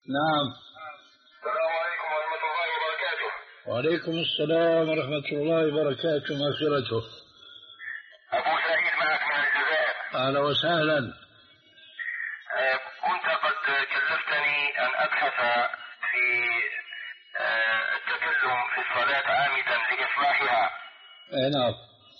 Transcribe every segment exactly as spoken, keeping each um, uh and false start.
نعم. السلام عليكم ورحمة الله وبركاته. وعليكم السلام ورحمة الله وبركاته. مغفرته. أبو سعيد معك من الجزائر. أهلا وسهلا. أه كنت قد كلفتني أن أبحث في أه التكلم في الصلاة عامدا لإصلاحها. أي نعم.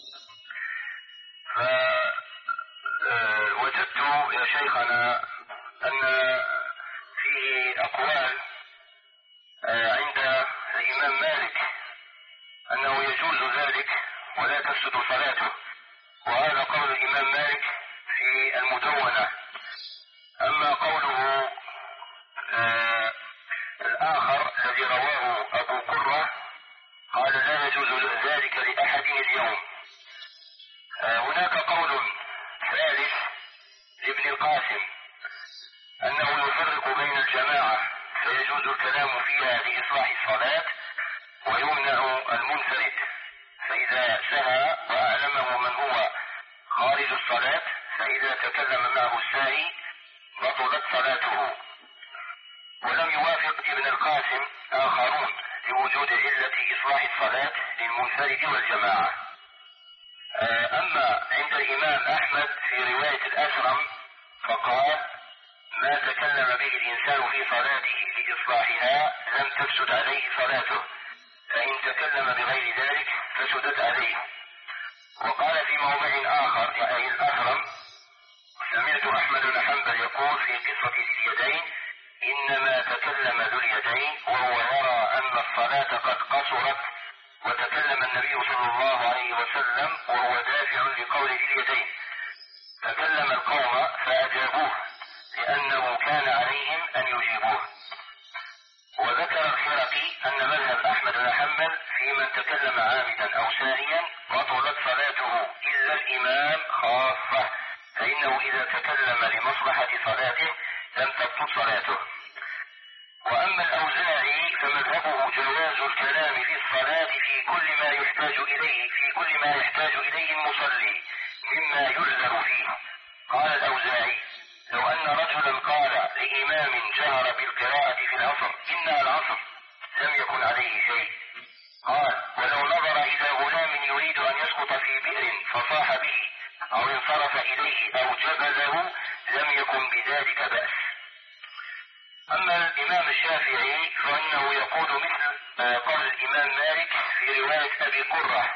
فوجدت يا شيخنا أن فيه أقوال عند الإمام مالك أنه يجوز ذلك ولا تفسد صلاته، وهذا قول الإمام مالك في المدونة. أما قوله آه الآخر الذي رواه أبو قرة قال لا يجوز ذلك لأحد اليوم. آه هناك قول ثالث لابن القاسم أنه يفرق بين الجماعة فيجوز الكلام فيها لإصلاح الصلاة، ويمنع المنفرد، فإذا سهى وأعلمه من هو خارج الصلاة فإذا تكلم معه الساهي بطلت صلاته. ولم يوافق ابن القاسم آخرون لوجود علة إصلاح الصلاة للمنفرد والجماعة. أما عند الإمام أحمد في رواية الأسرم فقال ما تكلم به الإنسان في صلاته لإصلاحها لم تفسد عليه صلاته، فإن تكلم بغير ذلك فسدت عليه. وقال في موضع آخر يعني الأهرم سمعت أحمد بن حنبل يقول في قصة ذي اليدين إنما تكلم ذو اليدين وهو يرى أن الصلاة قد قصرت، وتكلم النبي صلى الله عليه وسلم وهو دافع لقول ذي اليدين، فكلم القوم فأجابوه لأنه كان عليهم أن يجيبوه. وذكر الخرقي أن مذهب أحمد بن حنبل في من تكلم عامدا أو ساهيا بطلت صلاته إلا الإمام خاصة، فإنه إذا تكلم لمصلحة صلاته لم تبطل صلاته. وأما الأوزاعي فمذهبه جواز الكلام في الصلاة في كل ما يحتاج إليه في كل ما يحتاج إليه المصلي مما يعذر فيه. قال الأوزاعي لو أن رجلا قال لإمام جهر بالقراءة في العصر إنها العصر لم يكن عليه شيء. قال ولو نظر إلى غلام يريد أن يسقط في بئر فصاح به أو انصرف إليه أو جبله لم يكن بذلك بأس. أما الإمام الشافعي فإنه يقول مثل قول الإمام مالك في رواية أبي قرة،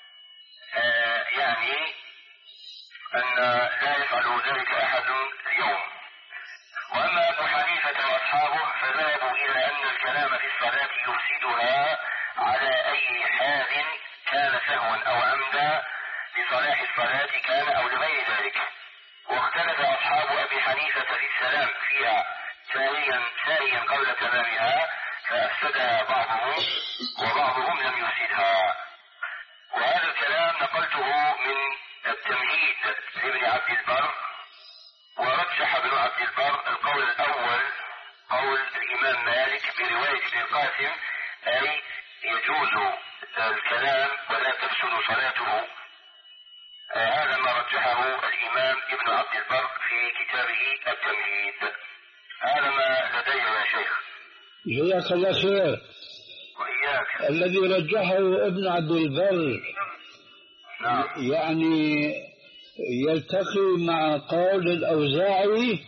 آه يعني أن لا يفعل ذلك أحد اليوم. وأما أبو حنيفة وأصحابه فذهبوا إلى أن الكلام في الصلاة يفسدها على أي حال كان سهوا أو عمدا لصلاح الصلاة كان أو لغير ذلك. واختلف أصحاب أبي حنيفة في السلام فيها ساريا ساريا قبل تمامها فأفسدها بعضهم وبعضهم لم يفسدها. وهذا الكلام نقلته من التمهيد لابن عبد البر، ورجح ابن عبد البر القول الأول قول الإمام مالك برواية ابن القاسم أي يجوز الكلام ولا تفسد صلاته. آه هذا ما رجحه الإمام ابن عبد البر في كتابه التمهيد. هذا ما لدي يا شيخ. جزاك الله خير. وإياك. الذي رجحه ابن عبد البر نعم. يعني يلتقي مع قول الأوزاعي.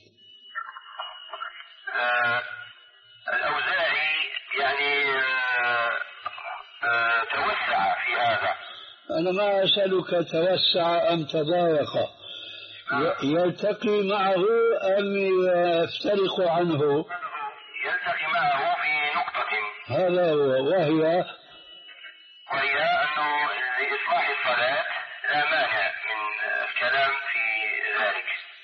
آه الأوزاعي يعني آه آه توسع في هذا. أنا ما أسألك توسع أم تضايق. نعم. يلتقي معه أم يفترق عنه؟ يلتقي معه في نقطة. هذا هو. وهي وهي أنه لإصلاح الصلاة لا مانع من الكلام في ذلك.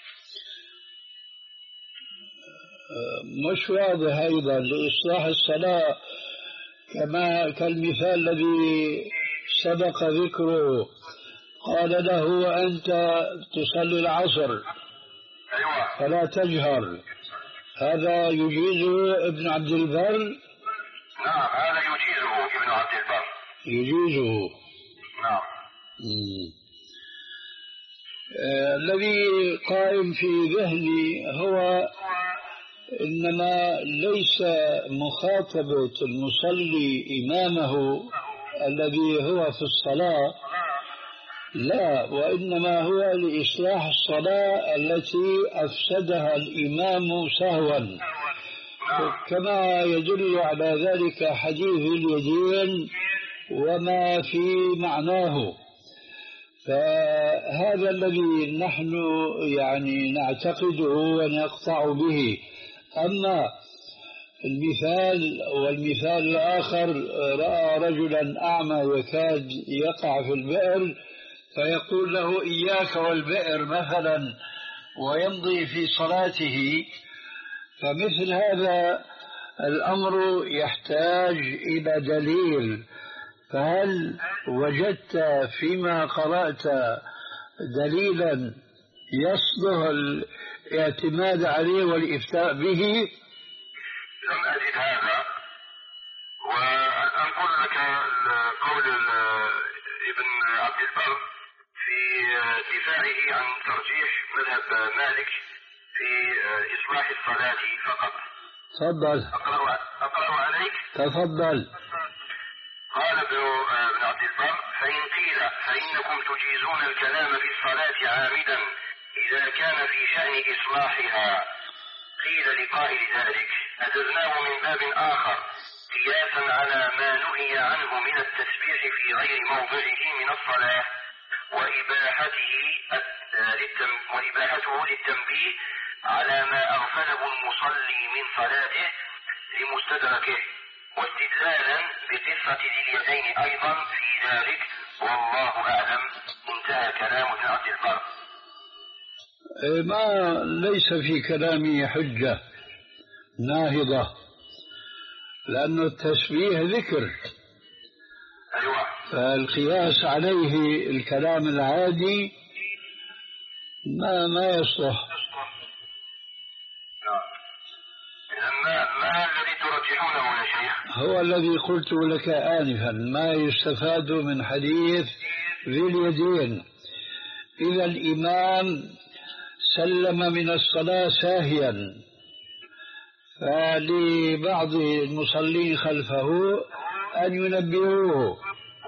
مش واضح أيضا لإصلاح الصلاة كما كالمثال الذي سبق ذكره قال له أنت تصلي العصر أيوة. فلا تجهر. هذا يجيزه ابن عبد البر. نعم هذا يجيزه ابن عبد البر. يجيزه. نعم. آه الذي قائم في ذهني هو إنما ليس مخاطبة المصلي إمامه الذي هو في الصلاة، لا، وإنما هو لإصلاح الصلاة التي أفسدها الإمام سهوا، كما يدل على ذلك حديث اليدين وما في معناه. فهذا الذي نحن يعني نعتقده ونقطع به. أما المثال والمثال الآخر، رأى رجلا أعمى يكاد يقع في البئر فيقول له إياك والبئر مثلا ويمضي في صلاته، فمثل هذا الأمر يحتاج إلى دليل. فهل وجدت فيما قرأت دليلا يصلح الاعتماد عليه والإفتاء به؟ لم أجد هذا، وأقول لك قول ابن عبد البر في دفاعه عن ترجيح مذهب مالك في إصلاح الصلاة فقط. تفضل. أقرأ, أقرأ عليك. تفضل. قال ابن عبد البر: فإن قيل فإنكم تجيزون الكلام في الصلاة عامدا إذا كان في شأن إصلاحها، قيل لقائل ذلك: أجزناه من باب آخر قياسا على ما نهي عنه من التسبيح في غير موضعه من الصلاة، وإباحته وإباحته للتنبيه على ما أغفله المصلي من صلاته لمستدركه، واستدلالا بقصة ذي اليدين أيضا في ذلك، والله أعلم. انتهى كلام ابن عبد البر. ما ليس في كلامي حجة ناهضة، لأن التسبيح ذكر، أيوة. فالقياس عليه الكلام العادي ما ما يصلح. ما, ما الذي ترجحونه يا شيخ؟ هو الذي قلت لك آنفا، ما يستفاد من حديث ذي اليدين. إذا الإمام سلم من الصلاة ساهيا، فلبعض المصلين خلفه أن ينبهوه،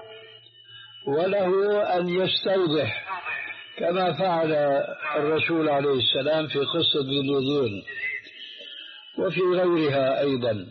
وله أن يستوضح كما فعل الرسول عليه السلام في قصة ذي اليدين وفي غيرها أيضا.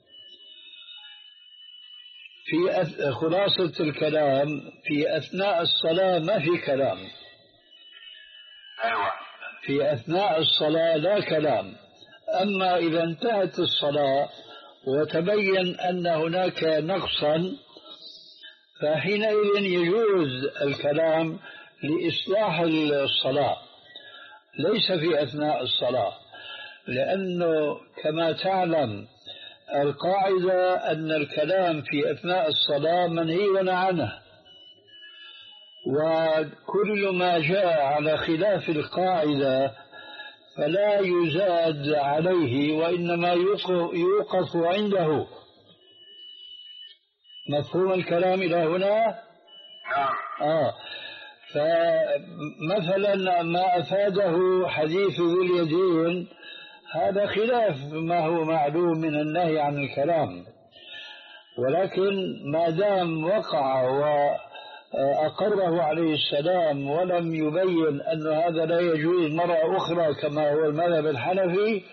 في خلاصة الكلام، في أثناء الصلاة ما في كلام. أيوة. في أثناء الصلاة لا كلام. أما إذا انتهت الصلاة وتبين أن هناك نقصا، فحينئذ يجوز الكلام لإصلاح الصلاة، ليس في أثناء الصلاة، لأنه كما تعلم القاعدة أن الكلام في أثناء الصلاة منهي عنه، وكل ما جاء على خلاف القاعدة فلا يزاد عليه وإنما يوقف عنده. مفهوم الكلام إلى هنا؟ آه. فمثلا ما أفاده حديث ذي اليدين هذا خلاف ما هو معلوم من النهي عن الكلام، ولكن ما دام وقع وأقره عليه السلام ولم يبين أن هذا لا يجوز مرة أخرى كما هو المذهب الحنفي،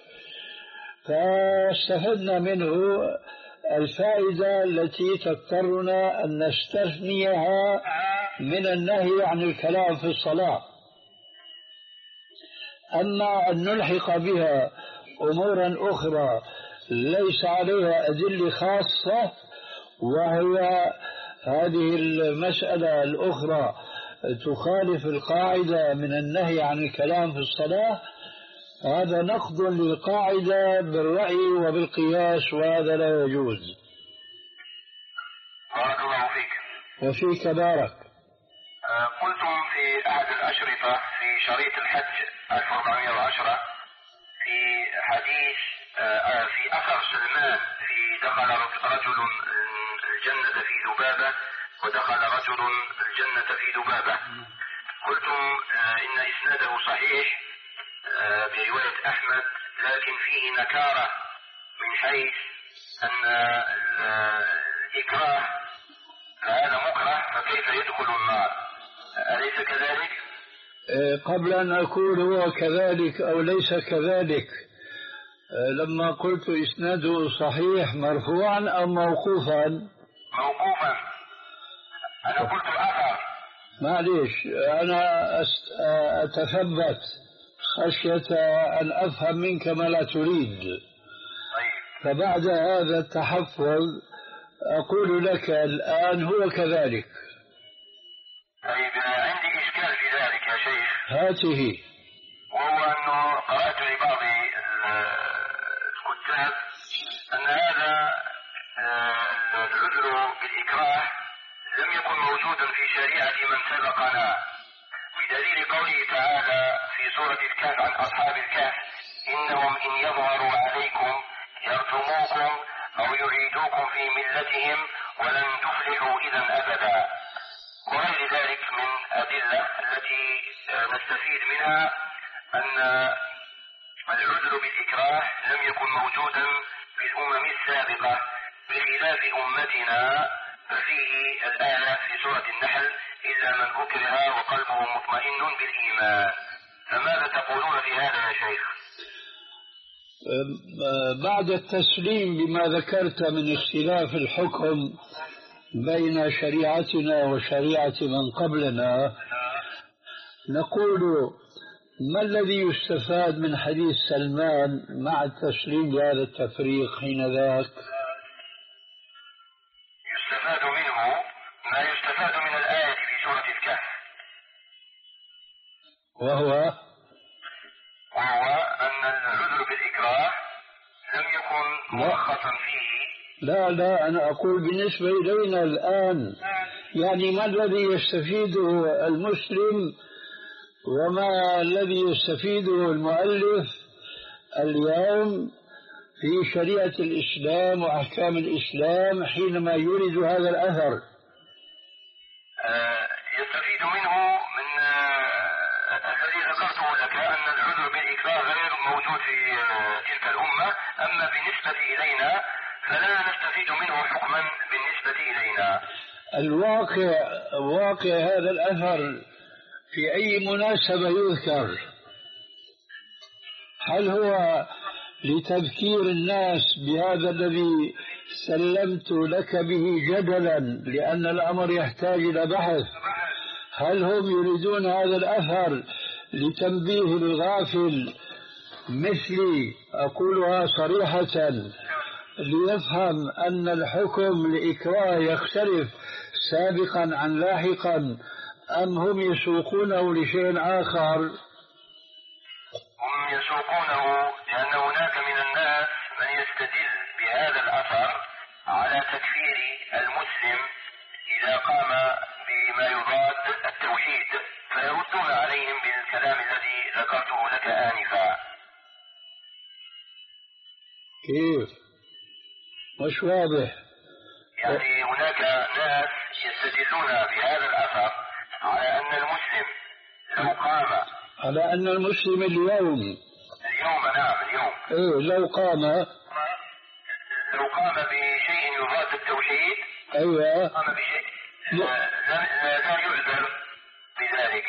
فاستفدنا منه الفائدة التي تضطرنا أن نستثنيها من النهي عن الكلام في الصلاة. أما أن نلحق بها أمورا أخرى ليس عليها أدلة خاصة، وهي هذه المسألة الأخرى تخالف القاعدة من النهي عن الكلام في الصلاة، هذا نقض للقاعدة بالرأي وبالقياس، وهذا لا يجوز. بارك الله فيك. وفيك بارك. قلتم في أحد الأشرطة في شريط الحج ألف وأربعمائة وعشرة في حديث في أثر سلمان في دخل رجل الجنة في ذبابة ودخل رجل الجنة في ذبابة، قلتم إن إسناده صحيح برواية أحمد لكن فيه نكارة من حيث أن الإكراه فهذا مكره فكيف يدخل النار؟ أليس كذلك؟ قبل أن أقول هو كذلك أو ليس كذلك، لما قلت إسناده صحيح مرفوعا أو موقوفا؟ موقوفا. أنا قلت الأثر. معليش، أنا أتثبت خشية أن أفهم منك ما لا تريد. طيب. فبعد هذا التحفظ أقول لك الآن هو كذلك. طيب، عندي إشكال في ذلك يا شيخ. هاته. وهو أنه قرأت لبعض الكتاب أن هذا العذر بالإكراه لم يكن موجودا في شريعة من سبقنا، بدليل قوله تعالى في سورة الكهف عن أصحاب الكهف: إنهم إن يظهروا عليكم يرجموكم أو يعيدوكم في ملتهم ولن تفلحوا إذا أبدا، وغير ذلك من أدلة التي نستفيد منها أن العذر بالإكراه لم يكن موجودا في الأمم السابقة بخلاف أمتنا، ففيه الآية في سورة النحل: إلا من أكره وقلبه مطمئن بالإيمان. فماذا تقولون في هذا يا شيخ؟ بعد التسليم بما ذكرت من اختلاف الحكم بين شريعتنا وشريعة من قبلنا، نقول ما الذي يستفاد من حديث سلمان مع التسليم بهذا التفريق حين ذاك؟ يستفاد منه ما يستفاد من الآية في سورة الكهف، وهو وهو أن العذر بالإكراه لم يكن مرخصا فيه. لا لا أنا أقول بالنسبة إلينا الآن، يعني ما الذي يستفيده المسلم وما الذي يستفيده المؤلف اليوم في شريعة الإسلام وأحكام الإسلام حينما يورد هذا الأثر؟ آه يستفيد منه من آه الذي ذكرته لك، أن العذر بالإكراه غير موجود في آه تلك الأمة، أما بالنسبة إلينا فلا نستفيد منه حكما بالنسبة إلينا. الواقع واقع هذا الأثر في أي مناسبة يذكر؟ هل هو لتذكير الناس بهذا الذي سلمت لك به جدلا لأن الأمر يحتاج إلى بحث؟ هل هم يريدون هذا الأثر لتنبيه الغافل مثلي أقولها صريحة ليفهم أن الحكم لإكراه يختلف سابقا عن لاحقا، أم هم يسوقونه لشيء آخر؟ هم يسوقونه لأن هناك من الناس من يستدل بهذا الأثر على تكفير المسلم إذا قام بما يضاد التوحيد، فيردون عليهم بالكلام الذي ذكرته لك آنفا. كيف؟ مش واضح. يعني هناك ناس يستدلون بهذا الأثر على أن المسلم لو قام على أن المسلم اليوم اليوم نعم اليوم إيه لو قام لو قام بشيء يضاد التوحيد، أيوة قام بشيء لا, لا, لا يعذر بذلك.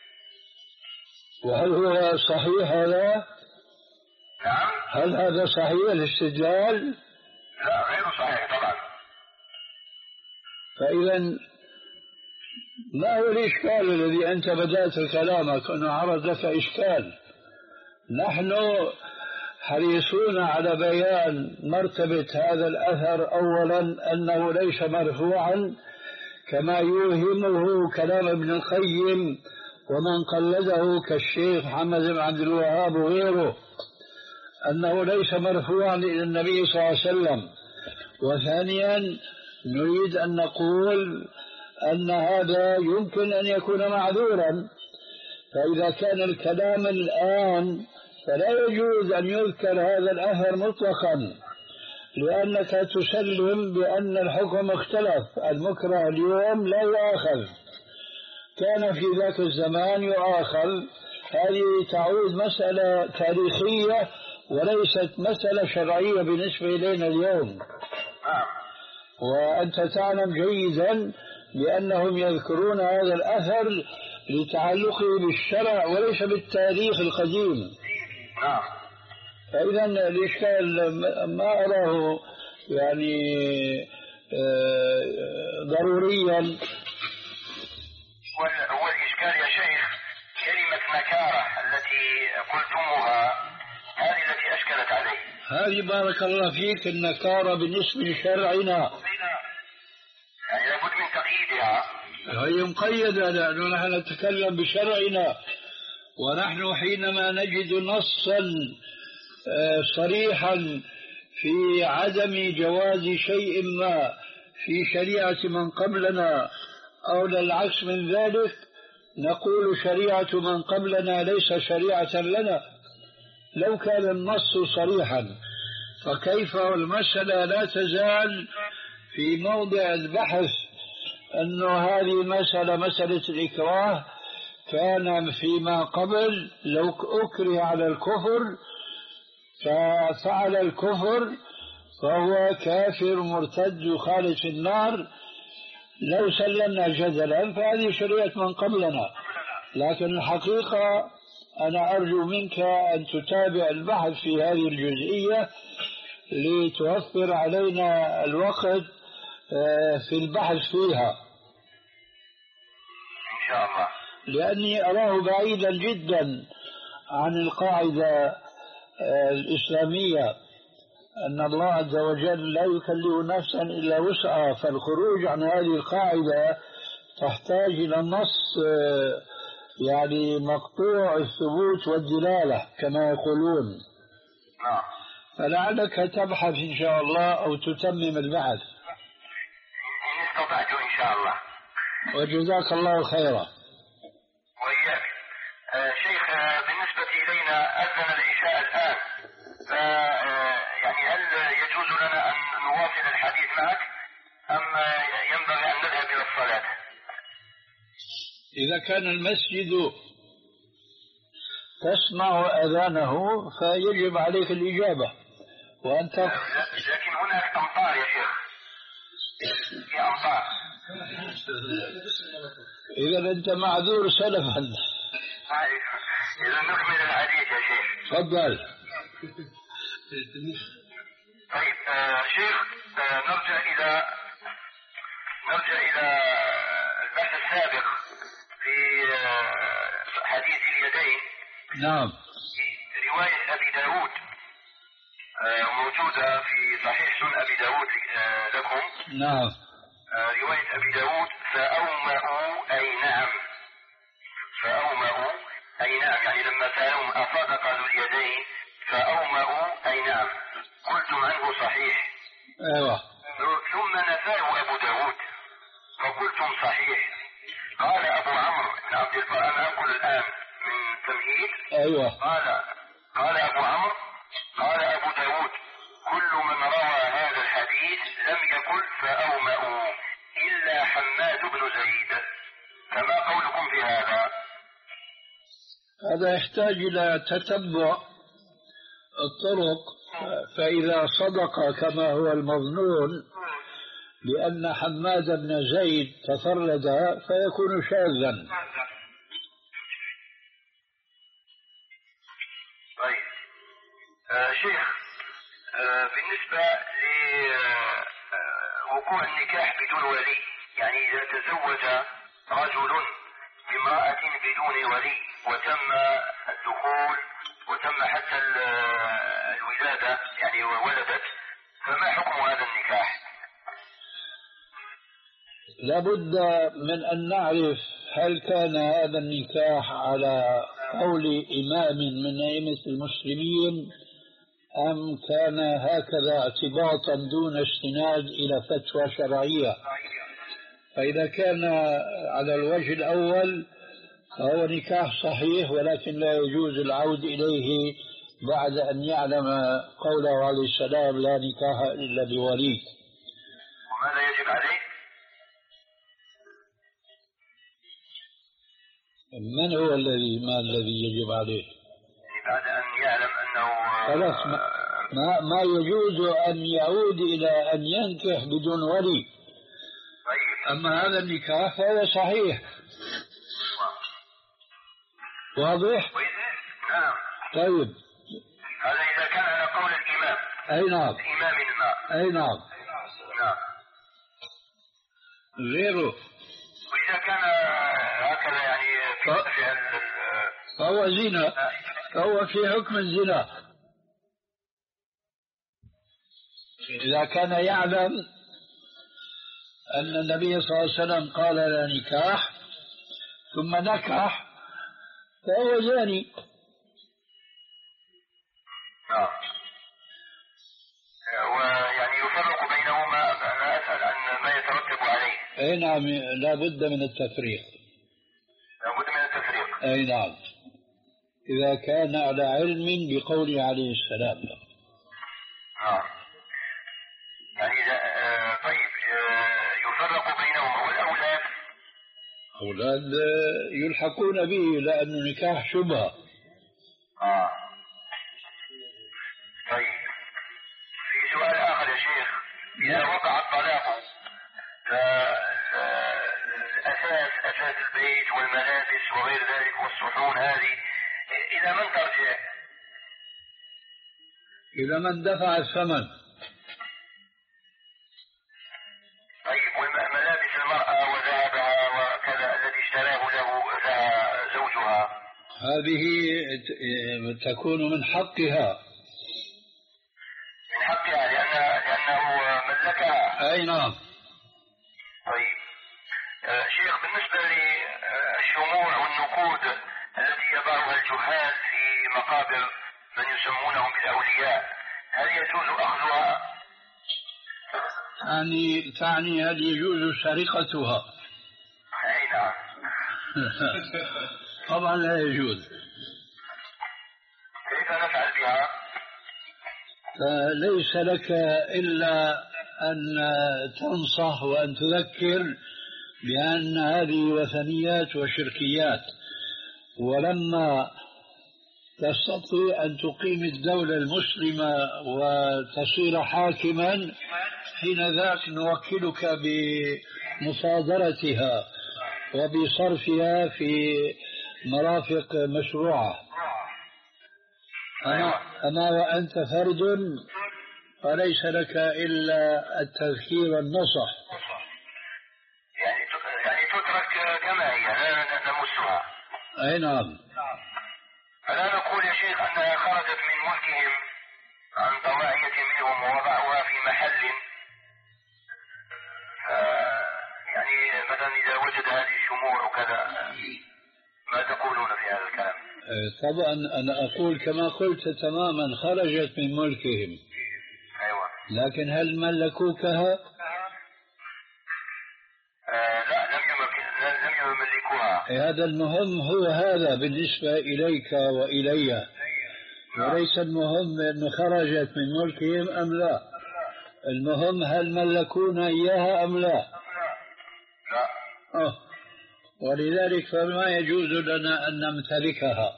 وهل هو صحيح هذا؟ نعم. هل هذا صحيح الاستدلال؟ لا غير صحيح طبعا. فإذا ما هو الإشكال الذي أنت بدأت كلامك أنه عرض لك إشكال؟ نحن حريصون على بيان مرتبة هذا الأثر، أولا أنه ليس مرفوعا كما يوهمه كلام ابن القيم ومن قلده كالشيخ محمد بن عبد الوهاب وغيره، أنه ليس مرفوعا إلى النبي صلى الله عليه وسلم. وثانيا نريد أن نقول أن هذا يمكن أن يكون معذورا، فإذا كان الكلام الآن فلا يجوز أن يذكر هذا الأثر مطلقا، لأنك تسلم بأن الحكم اختلف، المكره اليوم لا يؤاخذ، كان في ذاك الزمان يؤاخذ. هذه تعود مسألة تاريخية وليست مسألة شرعية بالنسبة إلينا اليوم. وأنت تعلم جيدا بأنهم يذكرون هذا الأثر لتعلقه بالشرع وليس بالتاريخ القديم. فإذا الإشكال ما أراه يعني ضروريا. هو الإشكال يا شيخ كلمة نكارة التي قلتموها هذه التي أشكلت عليه. هذه بارك الله فيك النكارة بالنسبة لشرعنا، يعني لابد من تقييدها. هي مقيدة لأنه نحن نتكلم بشرعنا، ونحن حينما نجد نصا صريحا في عدم جواز شيء ما في شريعة من قبلنا أو للعكس من ذلك نقول شريعة من قبلنا ليس شريعة لنا. لو كان النص صريحا فكيف المسألة لا تزال في موضع البحث أن هذه مسألة مسألة الإكراه كان فيما قبل لو أكره على الكفر ففعل الكفر فهو كافر مرتد يخالد في النار. لو سلمنا جدلا فهذه شريعة من قبلنا، لكن الحقيقة أنا أرجو منك أن تتابع البحث في هذه الجزئية لتوفر علينا الوقت في البحث فيها إن شاء الله، لأني أراه بعيدا جدا عن القاعدة الإسلامية أن الله عز وجل لا يكلف نفسا إلا وسعها. فالخروج عن هذه القاعدة تحتاج إلى نص يعني مقطوع الثبوت والدلالة كما يقولون. نعم. فلعلك تبحث إن شاء الله أو تتمم البحث إن استطعت إن شاء الله. وجزاك الله خيرا. وإياك. آه شيخ آه بالنسبة إلينا أذن العشاء الآن، ف يعني هل يجوز لنا أن نواصل الحديث معك أم ينبغي أن نذهب إلى الصلاة؟ إذا كان المسجد تسمع أذانه فيجب عليك الإجابة وأنت. لكن هناك أمطار يا شيخ، في أمطار. إذا أنت معذور سلفا. إذا نكمل الحديث يا شيخ. تفضل. طيب آه شيخ آه نرجع إلى نرجع إلى البحث السابق في آه حديث اليدين. نعم. في رواية أبي داود آه موجودة في صحيح سنن أبي داود آه لكم. نعم. آه رواية أبي داود فأومأوا أي نعم، فأومأوا أي نعم، يعني لما سألهم أصدق ذو اليدين فأومأوا أي نعم، قلتم عنه صحيح. أيوة. ثم نفاه أبو داود فقلتم صحيح. قال أبو عمرو بن عبد البر، أنا أقول الآن من تمهيد. أيوة. قال قال أبو عمرو قال أبو داود كل من روى هذا الحديث لم يقل فأومأوا إلا حماد بن زيد، فما قولكم في هذا؟ هذا يحتاج إلى تتبع الطرق، فإذا صدق كما هو المظنون لأن حماد بن زيد تفرد فيكون شاذا. طيب آه شيخ آه بالنسبة لوقوع النكاح بدون ولي، يعني إذا تزوج رجل بامرأة بدون ولي وتم الدخول وتم حتى الولادة يعني وولدت، فما حكم هذا النكاح؟ لابد من أن نعرف هل كان هذا النكاح على قول إمام من أئمة المسلمين أم كان هكذا اعتباطا دون استناد إلى فتوى شرعية. فإذا كان على الوجه الأول فهو نكاح صحيح، ولكن لا يجوز العود إليه بعد أن يعلم قوله عليه السلام لا نكاح إلا بولي. وماذا يجب عليه؟ من هو الذي ما الذي يجب عليه؟ يعني بعد أن يعلم أن خلاص ما, ما يجوز أن يعود إلى أن ينكح بدون ولي. أما هذا النكاح فهو صحيح. واضح؟ نعم. طيب هذا إذا كان على قول الإمام. أي نعم. الإمام ما. أي نعم. نعم. غيره. وإذا كان هكذا يعني في فعل فهو زنا، فهو في حكم الزنا. إذا كان يعلم أن النبي صلى الله عليه وسلم قال لا نكاح ثم نكح فهو زاني. نعم. ويعني يفرق بينهما. أنا أسأل عن ما يترتب عليه. أي نعم، لا بد من التفريق. لا بد من التفريق. أي نعم، إذا كان على علم بقوله عليه السلام. نعم. يعني إذا آه طيب آه يفرق بينهما. والأولاد أولاد يلحقون به لأنه نكاح شبهة. آه. طيب في سؤال آخر يا شيخ. إذا وقع الطلاق فالأساس أساس البيت والملابس وغير ذلك والصحون هذه إلى من ترجع؟ إلى من دفع الثمن. طيب والملابس المرأة وذهبها وكذا الذي اشتراه له زوجها هذه تكون من حقها. من حقها لأن لأنه ملكها. أي نعم. طيب آه شيخ، بالنسبة للشموع والنقود التي يضعها الجهال في مقابر من يسمونهم بالأولياء، هل يجوز أخذها؟ يعني تعني هل يجوز سرقتها؟ أي نعم. طبعا لا يجوز. كيف نفعل بها؟ فليس لك إلا أن تنصح وأن تذكر بأن هذه وثنيات وشركيات، ولما تستطيع أن تقيم الدولة المسلمة وتصير حاكما حين ذاك نوكلك بمصادرتها وبصرفها في مرافق مشروعة. أما, أما وأنت فرد فليس لك إلا التذكير والنصح. يعني يعني تترك كما هي لا نمسها. أي نعم. فلا نقول يا شيخ أنها خرجت من ملكهم عن طواعية منهم ووضعوها في محل، يعني مثلا إذا وجد هذه الشموع وكذا، ما تقولون في هذا الكلام؟ طبعا أنا أقول كما قلت تماما، خرجت من ملكهم. أيوة. لكن هل ملكوكها؟ آه لا، لم يملك لم يملكوها. هذا المهم هو هذا بالنسبة إليك وإلي، وليس المهم أنه خرجت من ملكهم أم لا. المهم هل ملكونا إياها أم لا. لا. أه. ولذلك فما يجوز لنا أن نمتلكها.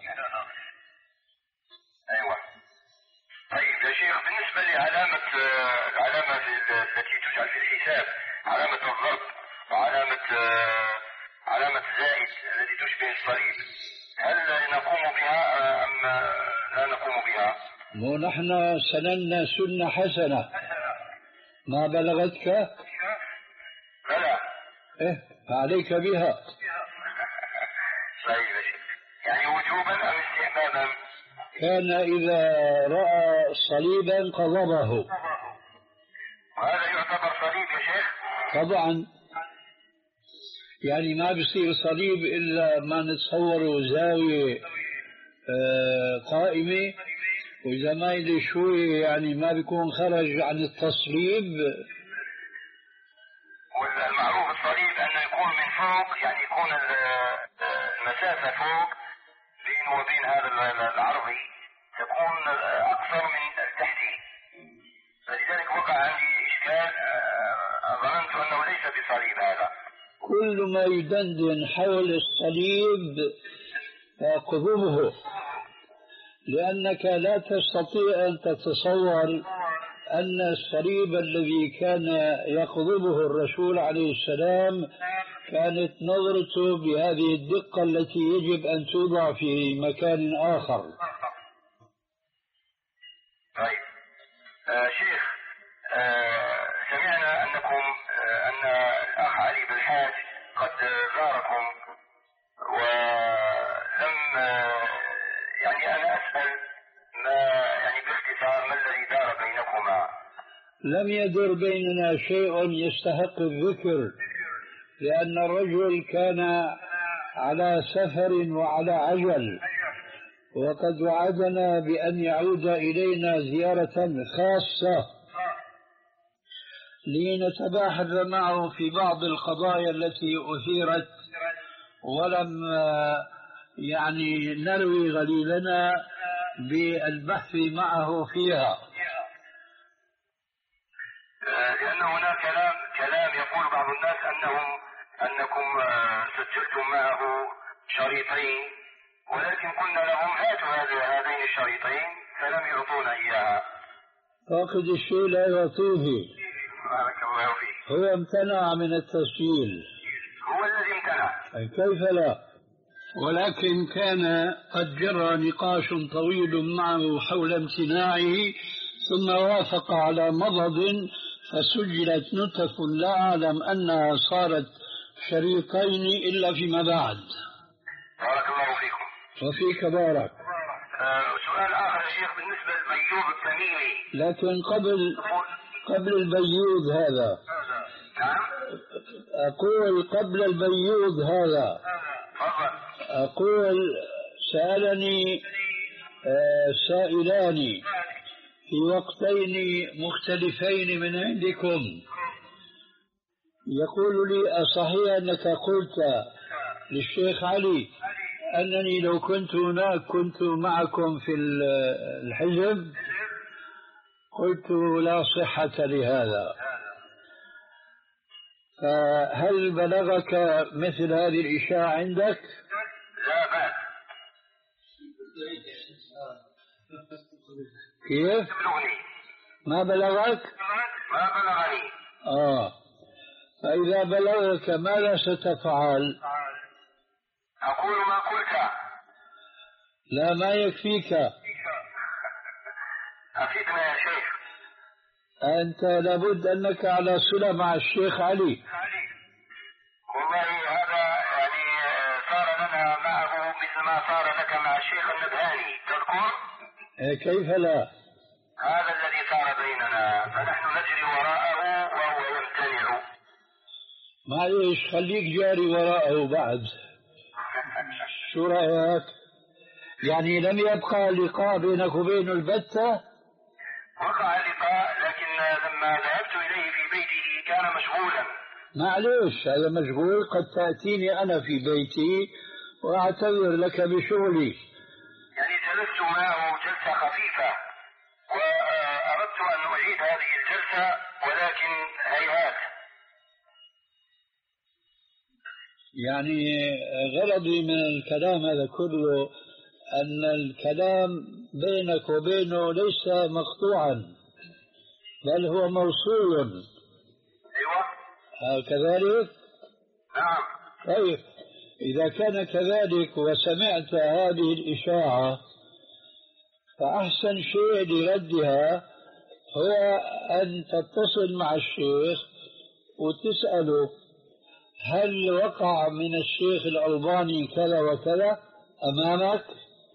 أيوة. طيب يا شيخ، بالنسبة لعلامة العلامة التي تجعل في الحساب، علامة الضرب وعلامة علامة زائد التي تشبه الصليب، هل نقوم بها أم لا نقوم بها؟ مو نحن سننا سنة حسنة ما بلغتك؟ بلى. إيه فعليك بها. طيب يا شيخ، يعني وجوبا أم استحبابا؟ كان إذا رأى صليبا قضبه. وهذا يعتبر صليب يا شيخ؟ طبعا، يعني ما بيصير صليب إلا ما نتصوره زاوية قائمة، وإذا ما يدري شوي يعني ما بيكون خرج عن التصليب. والمعروف الصليب أنه يكون من فوق، يعني يكون المسافة فوق بينه وبين هذا العرضي تكون أقصر من التحتي، فلذلك وقع عندي إشكال، ظننت أنه ليس بصليب هذا. كل ما يدندن حول الصليب فقضبه، لأنك لا تستطيع أن تتصور أن الصليب الذي كان يقضبه الرسول عليه السلام كانت نظرته بهذه الدقة التي يجب أن توضع في مكان آخر. طيب آه شيخ، آه سمعنا أنكم آه أن الأخ علي بالحاج قد زاركم، ولم آه يعني أنا أسأل ما يعني باختصار ما الذي دار بينكما؟ لم يدر بيننا شيء يستحق الذكر، لأن الرجل كان على سفر وعلى عجل، وقد وعدنا بأن يعود إلينا زيارة خاصة لنتباحث معه في بعض القضايا التي أثيرت ولم يعني نروي غليلنا بالبحث معه فيها. لأن هناك كلام كلام يقول بعض الناس أنهم أنكم سجلتم معه شريطين، ولكن قلنا لهم هاتوا هذين الشريطين فلم يعطونا إياها. فاقد الشيء لا يعطيه. بارك الله فيك. هو امتنع من التسجيل. هو الذي امتنع. كيف لا؟ ولكن كان قد جرى نقاش طويل معه حول امتناعه، ثم وافق على مضض فسجلت نتف لا أعلم أنها صارت شريطين إلا فيما بعد. بارك الله فيكم. وفيك بارك. آه سؤال آخر يا شيخ بالنسبة للبيوض التميمي. لكن قبل قبل البيوض هذا. نعم. أقول قبل البيوض هذا. تفضل. أقول سألني سائلان في وقتين مختلفين من عندكم، يقول لي أصحيح أنك قلت للشيخ علي أنني لو كنت هناك كنت معكم في الحزب؟ قلت لا صحة لهذا. فهل بلغك مثل هذه الإشاعة عندك؟ لا بأس. كيف؟ ما بلغك؟ ما بلغني. آه فإذا بلغك ماذا ستفعل؟ أقول ما قلت. لا ما يكفيك. أفيدنا يا شيخ. أنت لابد أنك على صلة مع الشيخ علي. والله هذا يعني صار لنا معه مثل ما صار لك مع الشيخ النبهاني، تذكر؟ كيف لا؟ هذا الذي صار بيننا، فنحن نجري وراءه وهو يمتنع. معليش خليك جاري وراءه بعد. شو رأيك؟ يعني لم يبقى لقاء بينك وبينه البتة؟ وقع لقاء، لكن لما ذهبت إليه في بيته كان مشغولا. معليش هذا مشغول، قد تأتيني أنا في بيتي وأعتذر لك بشغلي. يعني جلست معه جلسة خفيفة وأردت أن أعيد هذه الجلسة، ولكن هيهات. يعني غرضي من الكلام هذا كله أن الكلام بينك وبينه ليس مقطوعا، بل هو موصول. أيوة. كذلك؟ نعم. طيب إذا كان كذلك وسمعت هذه الإشاعة فأحسن شيء لردها هو أن تتصل مع الشيخ وتسأله هل وقع من الشيخ الألباني كذا وكذا أمامك؟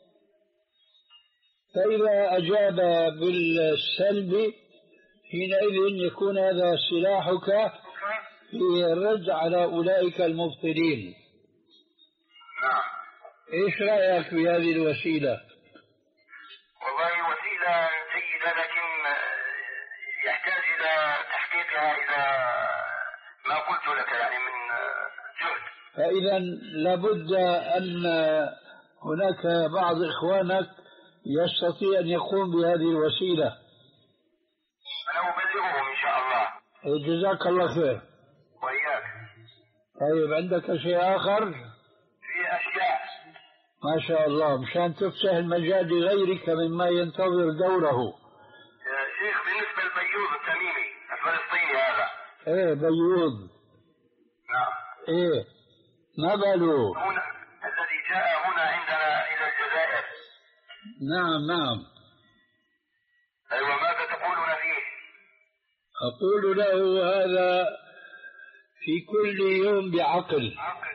فإذا أجاب بالسلب حينئذ يكون هذا سلاحك في الرد على أولئك المبطلين. نعم. إيش رأيك في هذه الوسيلة؟ والله وسيلة جيدة، لكن يحتاج إلى تحقيقها إذا ما قلت لك يعني من جهد. فإذا لابد أن هناك بعض إخوانك يستطيع أن يقوم بهذه الوسيلة. أنا أبلغهم إن شاء الله. جزاك الله خير. وإياك. طيب عندك شيء آخر؟ في أشياء. ما شاء الله، مشان تفتح المجال لغيرك مما ينتظر دوره. يا شيخ بالنسبة لبيوض التميمي الفلسطيني هذا. ايه بيوض. نعم. ايه ما باله. هنا الذي جاء هنا عندنا إلى الجزائر. نعم نعم. أيوة، ماذا تقولون فيه؟ أقول له هذا في كل يوم بعقل،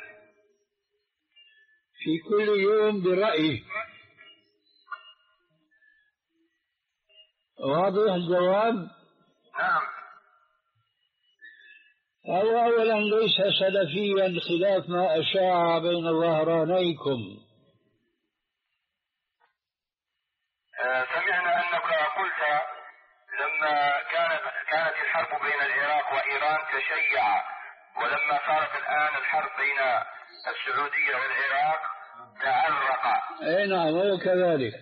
في كل يوم برأي. واضح الجواب؟ نعم. هو أولا ليس سلفيا خلاف ما أشاع بين ظهرانيكم. آه سمعنا أنك قلت لما كانت كانت الحرب بين العراق وإيران تشيع، ولما صارت الآن الحرب بين السعودية والعراق تعرق. أي نعم هو كذلك.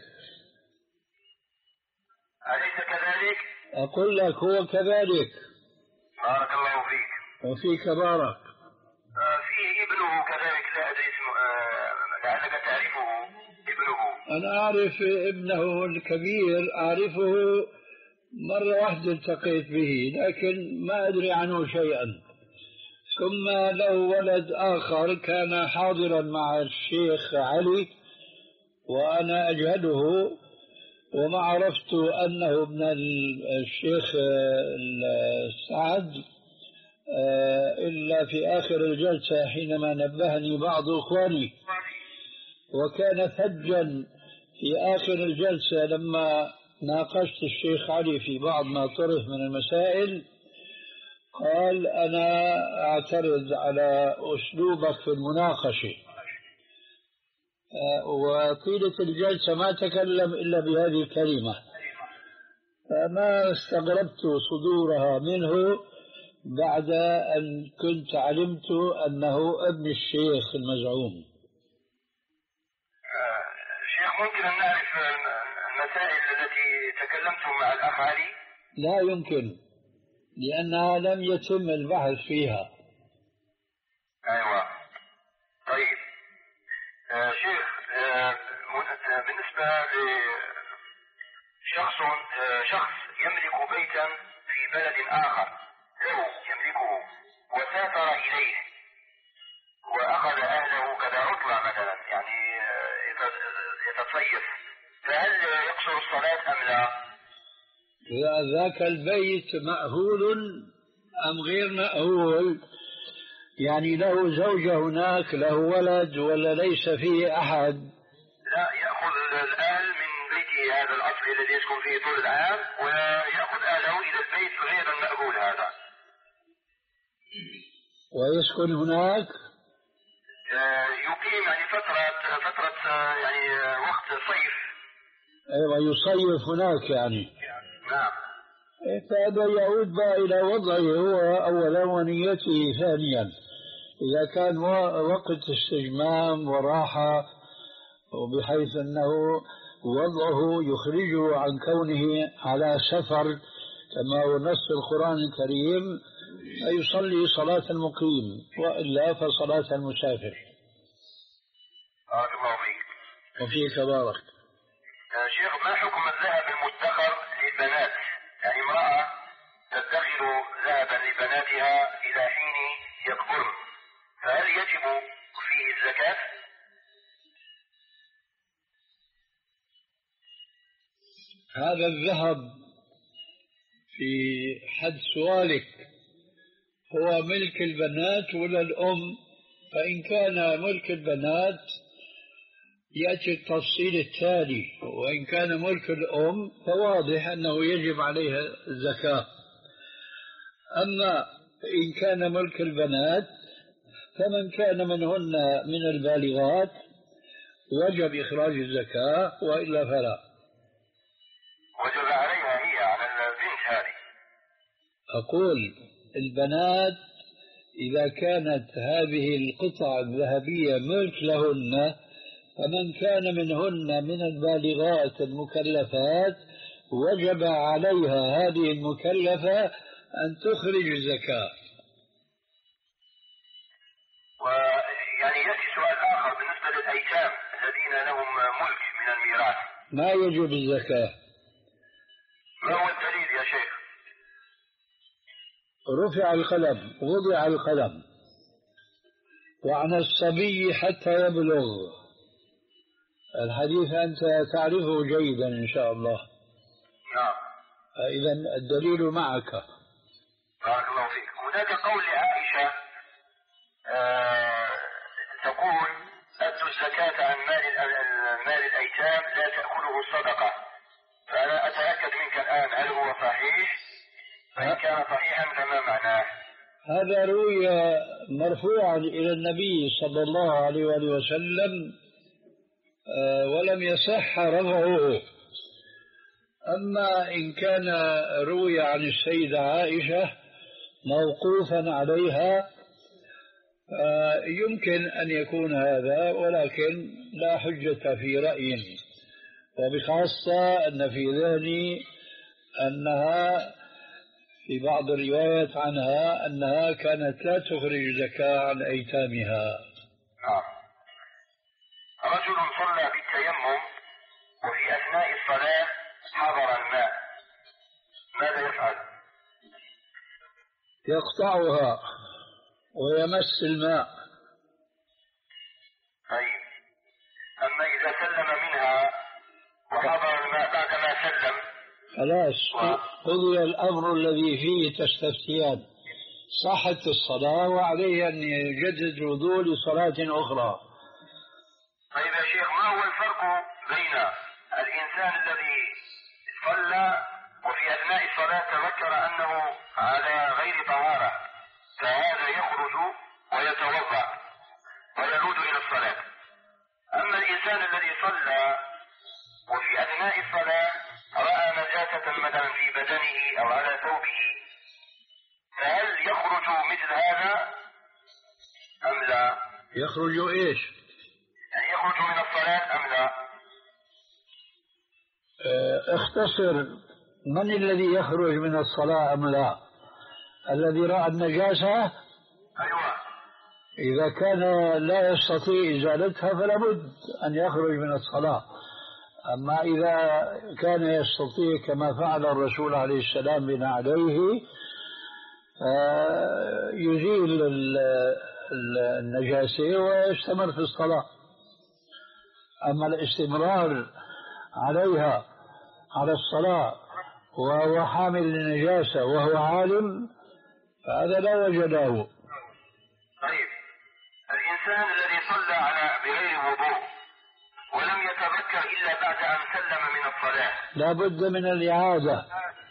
أليس كذلك؟ أقول لك هو كذلك. بارك الله فيك. وفيك بارك. آه فيه ابنه كذلك، لا أدري اسمه، آه لعلك تعرفه ابنه. أنا أعرف ابنه الكبير، أعرفه مرة واحدة التقيت به، لكن ما أدري عنه شيئا. ثم له ولد آخر كان حاضرا مع الشيخ علي وأنا أجهله، وما عرفت أنه ابن الشيخ سعد إلا في آخر الجلسة حينما نبهني بعض إخواني. وكان فجا في آخر الجلسة لما ناقشت الشيخ علي في بعض ما طرح من المسائل، قال أنا أعترض على أسلوبك في المناقشة، وطيلة الجلسة ما تكلم إلا بهذه الكلمة، فما استغربت صدورها منه بعد أن كنت علمت أنه ابن الشيخ المزعوم. شيخ ممكن أن نعرف المسائل التي تكلمتم مع الأخ علي؟ لا يمكن، لأنها لم يتم البحث فيها. أيوة. طيب آه شيخ، آه بالنسبة لشخص آه شخص يملك بيتا في بلد آخر له يملكه وسافر إليه وأخذ أهله كذا عطلة مثلا، يعني يتصيف، فهل يقصر الصلاة أم لا؟ ذاك البيت مأهول أم غير مأهول؟ يعني له زوجة هناك، له ولد، ولا ليس فيه أحد؟ لا، يأخذ الأهل من بيته هذا الأصلي الذي يسكن فيه طول العام، ويأخذ أهله إلى البيت غير المأهول هذا ويسكن هناك. يقيم يعني فترة فترة يعني وقت صيف. أيوة يصيف هناك يعني. نعم. فهذا يعود بقى إلى وضعه هو أولا ونيته ثانيا. إذا كان وقت استجمام وراحة وبحيث أنه وضعه يخرجه عن كونه على سفر كما هو نص القرآن الكريم، فيصلي صلاة المقيم، وإلا فصلاة المسافر. بارك الله فيك. وفيك بارك. يا شيخ، ما حكم الذهب المدخر للبنات؟ يعني امرأة تدخر ذهبا لبناتها إلى حين يكبرن، فهل يجب فيه الزكاة؟ هذا الذهب في حد سؤالك هو ملك البنات ولا الأم؟ فإن كان ملك البنات يأتي التفصيل التالي، وإن كان ملك الأم فواضح أنه يجب عليها الزكاة. أما إن كان ملك البنات فمن كان منهن من البالغات وجب إخراج الزكاة، وإلا فلا. وجب عليها هي على البنت هذه. أقول البنات إذا كانت هذه القطع الذهبية ملك لهن، فمن كان منهن من البالغات المكلفات وجب عليها هذه المكلفة أن تخرج الزكاة. ويعني يأتي سؤال آخر بالنسبة للأيتام الذين ما يجب الزكاة. ما هو الدليل يا شيخ؟ رفع القلم، وضع القلم، وعن الصبي حتى يبلغ. الحديث أنت تعرفه جيدا إن شاء الله. نعم. إذا الدليل معك. بارك الله فيك. هناك قول لعائشة آه تقول أدوا الزكاة عن مال مال الأيتام لا تأكله الصدقة، فأنا أتأكد منك الآن هل هو صحيح؟ فإن كان صحيحا فما معناه؟ هذا روي مرفوعا إلى النبي صلى الله عليه وآله وسلم ولم يصح رفعه. أما إن كان روي عن السيدة عائشة موقوفا عليها يمكن أن يكون هذا، ولكن لا حجة في رأيي، وبخاصة أن في ذهني أنها في بعض الروايات عنها أنها كانت لا تخرج زكاة عن أيتامها. نعم. رجل صلى بالتيمم وفي أثناء الصلاة حضر الماء، ماذا يفعل؟ يقطعها ويمس الماء. طيب، أما إذا سلم منها وحضر الماء بعدما سلم خلاص قضي الأمر الذي فيه تستفتيان، صحت الصلاة وعليه أن يجدد الوضوء لصلاة أخرى. طيب يا شيخ، ما هو الفرق بين الإنسان الذي صلى وفي أثناء الصلاة تذكر أنه على غير طهارة، فهذا يخرج ويتوضأ ويعود إلى الصلاة، أما الإنسان الذي صلى وفي أثناء الصلاة رأى نجاسة مثلا في بدنه أو على ثوبه، فهل يخرج مثل هذا أم لا؟ يخرج إيش؟ يعني يخرج من الصلاة أم لا؟ اختصر، من الذي يخرج من الصلاة أم لا؟ الذي رأى النجاسة؟ أيوة. إذا كان لا يستطيع إزالتها فلا بد أن يخرج من الصلاة. أما إذا كان يستطيع كما فعل الرسول عليه السلام بنعليه يزيل النجاسة ويستمر في الصلاة. أما الاستمرار عليها على الصلاة وهو حامل للنجاسة وهو عالم فهذا لا وجه له. طيب، الإنسان الذي صلى على بغير وضوء ولم يتذكر إلا بعد أن سلم من الصلاة لا بد من الإعادة.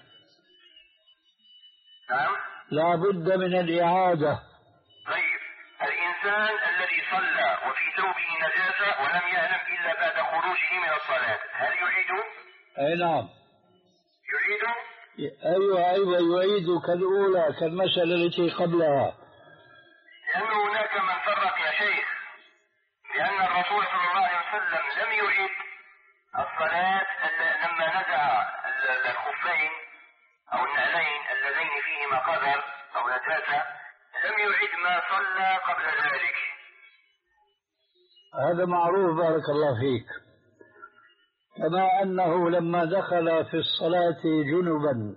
نعم؟ لا بد من الإعادة. طيب، الإنسان الذي صلى وفي ثوبه نجاسة ولم يعلم إلا بعد خروجه من الصلاة هل يعيده؟ أي نعم يعيده؟ أيوة أيوة يعيد كالأولى كالمسألة التي قبلها، لأن هناك من فرق يا شيخ، لأن الرسول صلى الله عليه وسلم لم يعيد الصلاة لما نزع الخفين أو النعلين اللذين فيهما قدر أو نجاسة، لم يعيد ما صلى قبل ذلك. هذا معروف بارك الله فيك. كما أنه لما دخل في الصلاة جنبا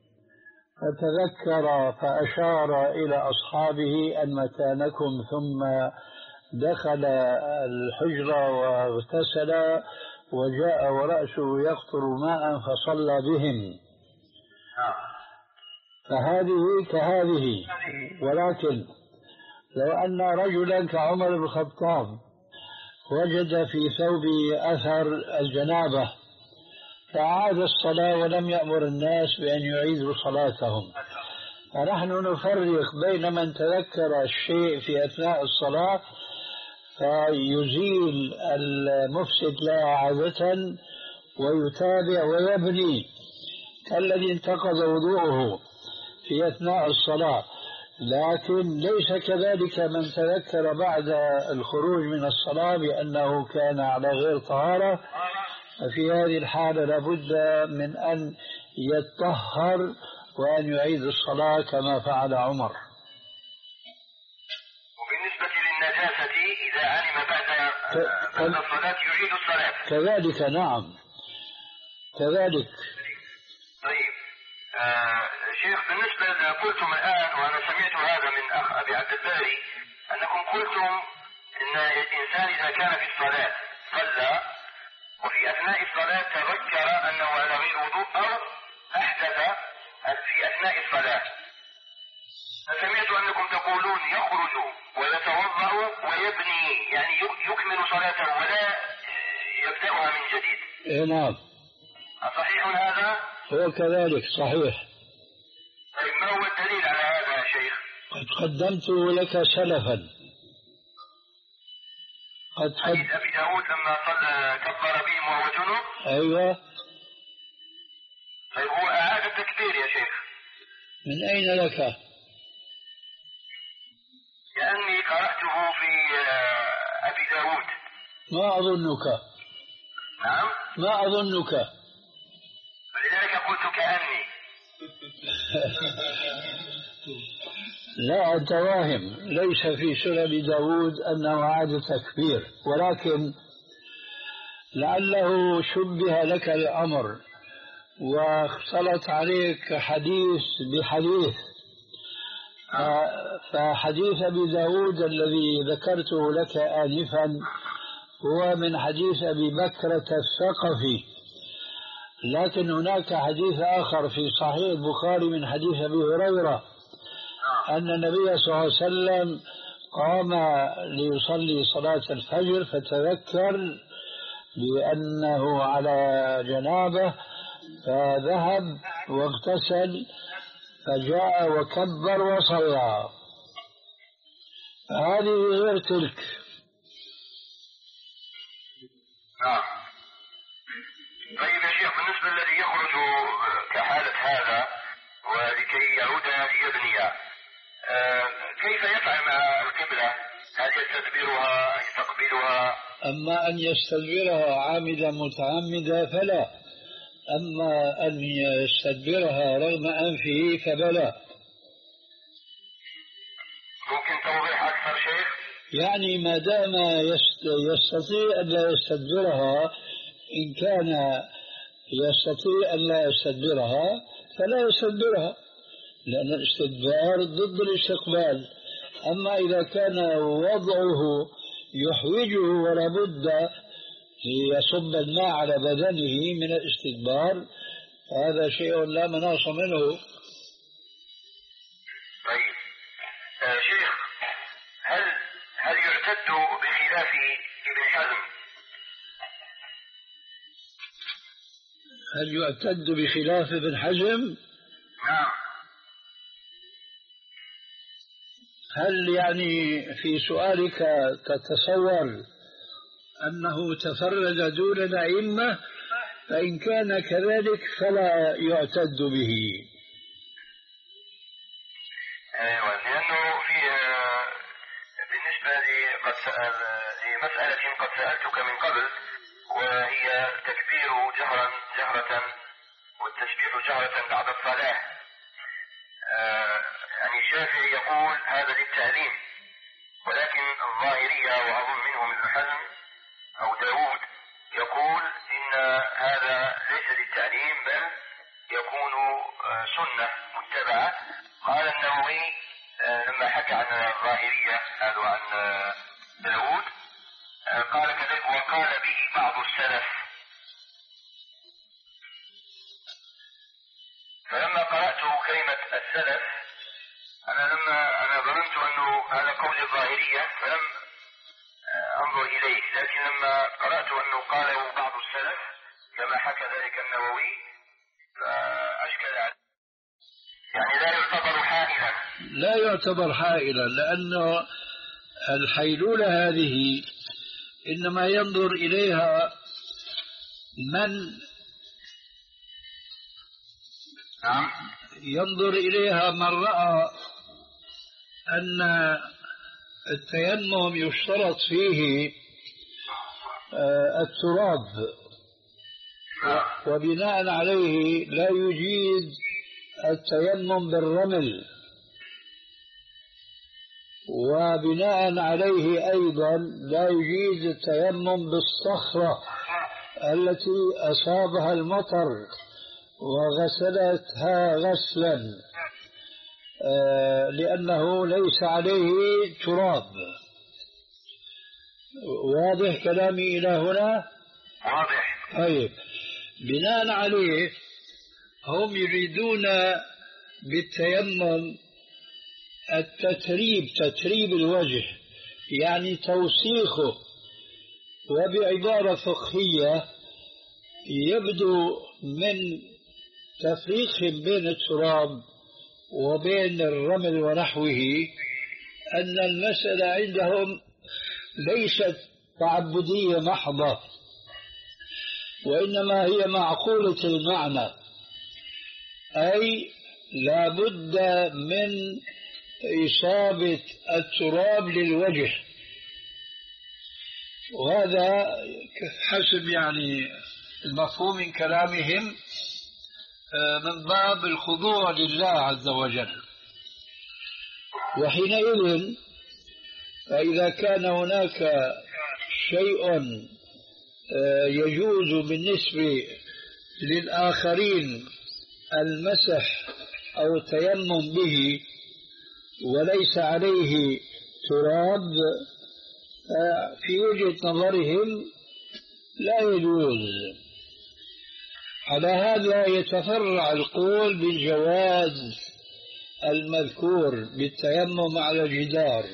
فتذكر فأشار إلى أصحابه أن مكانكم، ثم دخل الحجرة واغتسل وجاء ورأسه يقطر ماء فصلى بهم، فهذه كهذه. ولكن لو أن رجلا كعمر بن الخطاب وجد في ثوبه أثر الجنابة فأعاد الصلاة ولم يأمر الناس بأن يعيدوا صلاتهم، فنحن نفرق بين من تذكر الشيء في أثناء الصلاة فيزيل المفسد لا عادة ويتابع ويبني كالذي انتقض وضوءه في أثناء الصلاة، لكن ليس كذلك من تذكر بعد الخروج من الصلاة بأنه كان على غير طهارة، ففي هذه الحالة لابد من أن يتطهر وأن يعيد الصلاة كما فعل عمر. وبالنسبة للنجاسة إذا علم بعد بعد الصلاة يعيد الصلاة كذلك نعم، كذلك. طيب آه شيخ، بالنسبة قلتم الآن وأنا سمعت هذا من أخ أبي عبد الباري أنكم قلتم إن الإنسان إذا كان في الصلاة صلى وفي أثناء الصلاة تذكر أنه على غير وضوء أو أحدث في أثناء الصلاة، فسمعت أنكم تقولون يخرج ويتوضأ ويبني، يعني يكمل صلاته ولا يبدأها من جديد. إيه نعم. صحيح هذا؟ هو كذلك صحيح. طيب ما هو الدليل على هذا يا شيخ؟ قد قدمت لك سلفا. قد حديث أبي داود لما صلى كبر بهم وهو جنوب. أيوة. طيب هو أعاد التكبير يا شيخ. من أين لك؟ لأني قرأته في أبي داود. ما أظنك. نعم. ما أظنك. ولذلك قلت كأني. لا، أنت واهم. ليس في سنن داود أنه عاد تكبير، ولكن لعله شبه لك الأمر واختلط عليك حديث بحديث. فحديث أبي داود الذي ذكرته لك آنفا هو من حديث أبي بكرة الثقفي، لكن هناك حديث آخر في صحيح البخاري من حديث أبي هريرة أن النبي صلى الله عليه وسلم قام ليصلي صلاة الفجر فتذكر بأنه على جنابه فذهب واغتسل فجاء وكبر وصلى. هذه غير تلك. نعم. طيب يا شيخ، بالنسبة الذي يخرج كحالة هذا ولكي يعود ليبني آه كيف يفعل مع القبلة؟ هل يستدبرها يستقبلها؟ أما أن يستدبرها عامدا متعمدا فلا، أما أن يستدبرها رغم أنفه فبلا. ممكن توضيح أكثر شيخ؟ يعني ما دام يستطيع أن لا يستدبرها، إن كان يستطيع أن لا يستدبرها فلا يستدبرها، لأن الاستدبار ضد الاستقبال. أما إذا كان وضعه يحوجه ولا بد ليصب الماء على بدنه من الاستدبار، هذا شيء لا مناص منه. طيب آه شيخ، هل هل يعتد بخلاف ابن حزم؟ هل يعتد بخلاف ابن حزم؟ نعم. هل يعني في سؤالك تتصور أنه تفرد دون الأئمة؟ فإن كان كذلك فلا يعتد به. أيوة، لأنه في بالنسبة لمسألة قد سألتك من قبل، وهي تكبير جهرا جهرة والتسبيح جهرة بعد الصلاة. يعني الشافعي يقول هذا للتعليم، ولكن الظاهرية وأظن منهم ابن حزم أو داود يقول إن هذا ليس للتعليم بل يكون سنة متبعة. قال النووي لما حكى عن الظاهرية هذا عن داود قال كذلك وقال به بعض السلف. فلما قرأت كلمة السلف أنا لما أنا ظننت أنه هذا قول الظاهرية فلم أنظر إليه، لكن لما قرأت أنه قاله بعض السلف كما حكى ذلك النووي فأشكل عليه، يعني لا يعتبر حائلا. لا يعتبر حائلا، لأنه الحيلولة هذه إنما ينظر إليها من نعم. ينظر إليها من رأى أن التيمم يشترط فيه التراب، وبناء عليه لا يجيد التيمم بالرمل، وبناء عليه أيضا لا يجيد التيمم بالصخرة التي أصابها المطر وغسلتها غسلا لأنه ليس عليه تراب. واضح كلامي إلى هنا؟ واضح. طيب، بناء عليه هم يريدون بالتيمم التتريب، تتريب الوجه، يعني توسيخه، وبعبارة فقهية يبدو من تفريق بين التراب وبين الرمل ونحوه أن المسألة عندهم ليست تعبدية محضة، وإنما هي معقولة المعنى، أي لا بد من إصابة التراب للوجه. وهذا حسب يعني المفهوم من كلامهم من باب الخضوع لله عز وجل. وحينئذ فإذا كان هناك شيء يجوز بالنسبة للآخرين المسح أو التيمم به وليس عليه تراب، في وجهة نظرهم لا يجوز. على هذا يتفرع القول بالجواز المذكور بالتيمم على الجدار.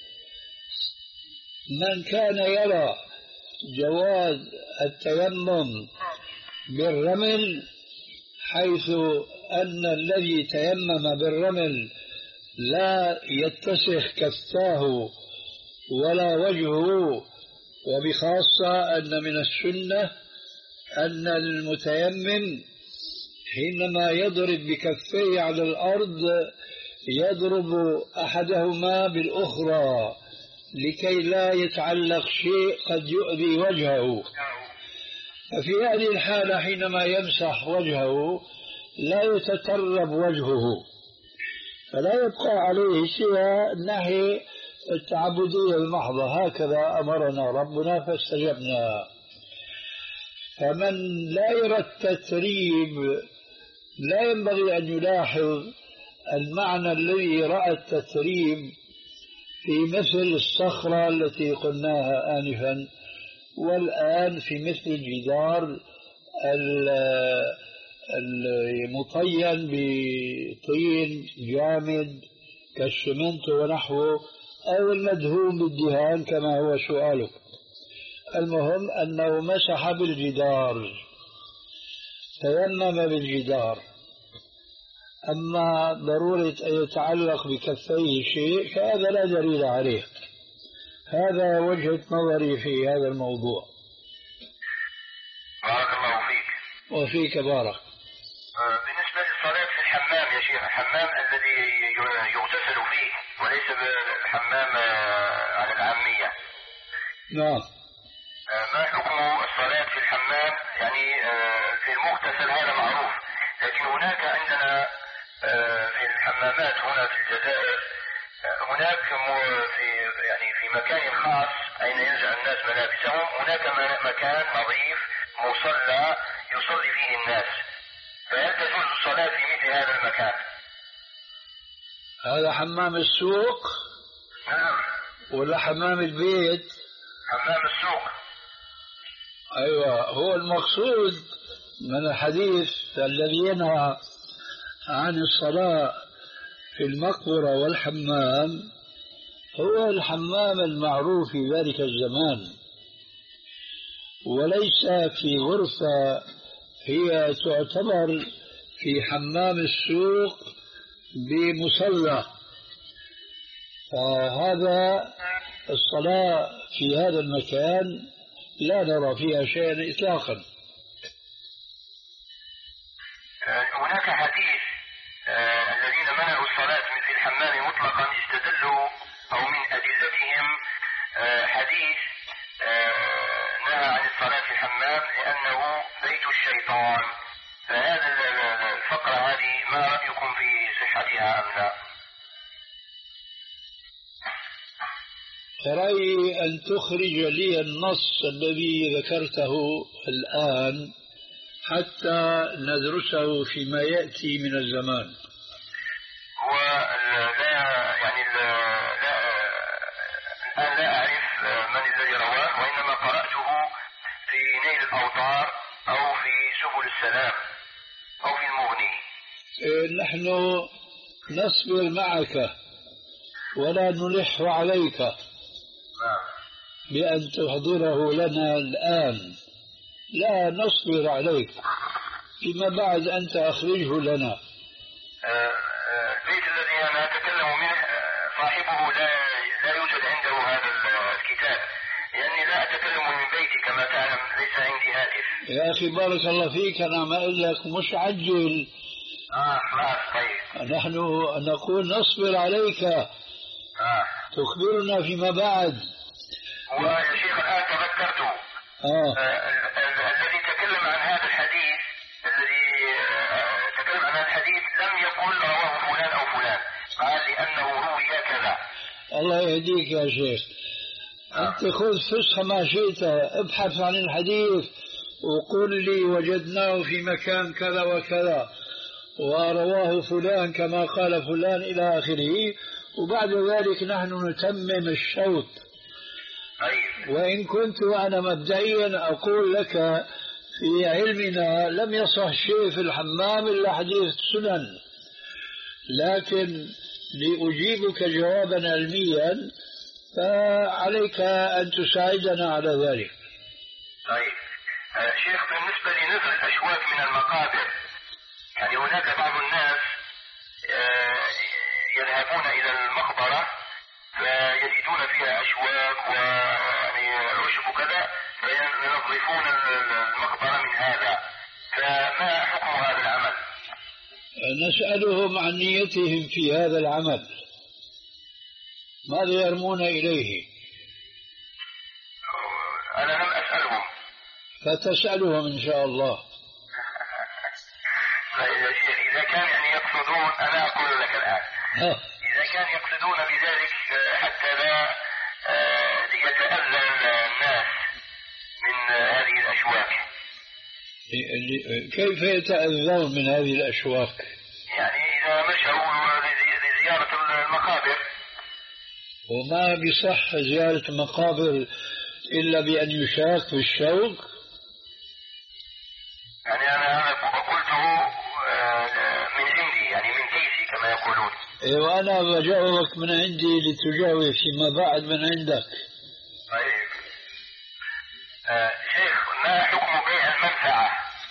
من كان يرى جواز التيمم بالرمل، حيث أن الذي تيمم بالرمل لا يتسخ كفاه ولا وجهه، وبخاصة أن من السنة أن المتيمم حينما يضرب بكفيه على الأرض يضرب أحدهما بالأخرى لكي لا يتعلق شيء قد يؤذي وجهه. ففي هذه الحالة حينما يمسح وجهه لا يتترب وجهه، فلا يبقى عليه سوى الناحية التعبدية المحضة. هكذا أمرنا ربنا فاستجبنا. فمن لا يرى التتريب لا ينبغي أن يلاحظ المعنى الذي رأى التتريب في مثل الصخرة التي قلناها آنفا، والآن في مثل الجدار المطين بطين جامد كالشمنت ونحوه، أو المدهون بالدهان كما هو سؤالك. المهم أنه مسح بالجدار، تيمم بالجدار. أما ضرورة أن يتعلق بكفيه شيء فهذا لا دليل عليه. هذا وجهة نظري في هذا الموضوع. بارك الله فيك. وفيك بارك. بالنسبة للصلاة في الحمام يا شيخ، الحمام الذي يغتسل فيه وليس بالحمام على العامية، نعم، ما حكم الصلاة في الحمام؟ يعني في المغتسل هذا معروف، لكن هناك عندنا في الحمامات هنا في الجزائر هناك في يعني في مكان خاص أين ينزع الناس ملابسهم، هناك مكان نظيف مصلى يصلي فيه الناس، فهل تجوز الصلاة في مثل هذا المكان؟ هذا حمام السوق؟ نعم. ولا حمام البيت؟ حمام السوق. أيوة، هو المقصود من الحديث الذي ينهى عن الصلاة في المقبرة والحمام هو الحمام المعروف في ذلك الزمان، وليس في غرفة هي تعتبر في حمام السوق بمصلى. فهذا الصلاة في هذا المكان لا نرى فيها شيئا إطلاقا. هناك حديث آه الذين منعوا الصلاة في الحمام مطلقا استدلوا أو من أدلتهم آه حديث آه نهى عن الصلاة في الحمام لأنه بيت الشيطان. فهذا الفقرة هذه ما رأيكم في صحتها أم لا؟ فرأيي أن تخرج لي النص الذي ذكرته الآن حتى ندرسه فيما يأتي من الزمان. ولا يعني لا الآن لا أعرف من الذي رواه، وإنما قرأته في نيل الأوطار أو في سبل السلام أو في المغني. نحن نصبر معك ولا نلح عليك بأن تحضره لنا الآن، لا نصبر عليك، فيما بعد أنت أخرجه لنا. البيت الذي أنا أتكلم منه صاحبه لا لا يوجد عنده هذا الكتاب، لأني لا أتكلم من بيتي كما تعلم، ليس عندي هاتف. يا أخي بارك الله فيك، أنا ما أقول لك مش عجل. آه خلاص طيب. نحن نقول نصبر عليك. آه. تخبرنا فيما بعد. ويا شيخ الآن تذكرته. آه. الذي تكلم عن هذا الحديث الذي تكلم عن هذا الحديث لم يقل رواه فلان أو فلان، قال لأنه روي كذا. الله يهديك يا شيخ. آه. أنت خذ فسح ما شئت، ابحث عن الحديث وقل لي وجدناه في مكان كذا وكذا ورواه فلان كما قال فلان إلى آخره، وبعد ذلك نحن نتمم الشوط. أيوة. وإن كنت أنا مبدئيا أقول لك في علمنا لم يصح شيء في الحمام إلا حديث سنن، لكن لأجيبك جوابا علميا فعليك أن تساعدنا على ذلك. طيب شيخ، بالنسبة لنزل الأشواك من المقابر، يعني هناك بعض الناس يذهبون إلى المقبرة فيجدون فيها أشواك ويعني عشب وكذا فينظفون المقبرة من هذا، فما حكم هذا العمل؟ نسألهم عن نيتهم في هذا العمل، ماذا يرمون إليه؟ أنا لم أسألهم. فتسألهم إن شاء الله. يا شيخ إذا كان يعني يقصدون، أنا أقول لك الآن إذا كان يقصدون بذلك حتى لا يتأذى الناس من هذه الأشواك. كيف يتأذون من هذه الأشواك؟ يعني إذا مشوا لزيارة المقابر. وما بصح زيارة المقابر إلا بأن يشاك في الشوك. يعني أنا قلته من عندي، يعني من كيسي كما يقولون. وأنا بجاوبك من عندي لتجاوب فيما بعد من عندك. طيب آه شيخ، ما حكم بيع المنفعة؟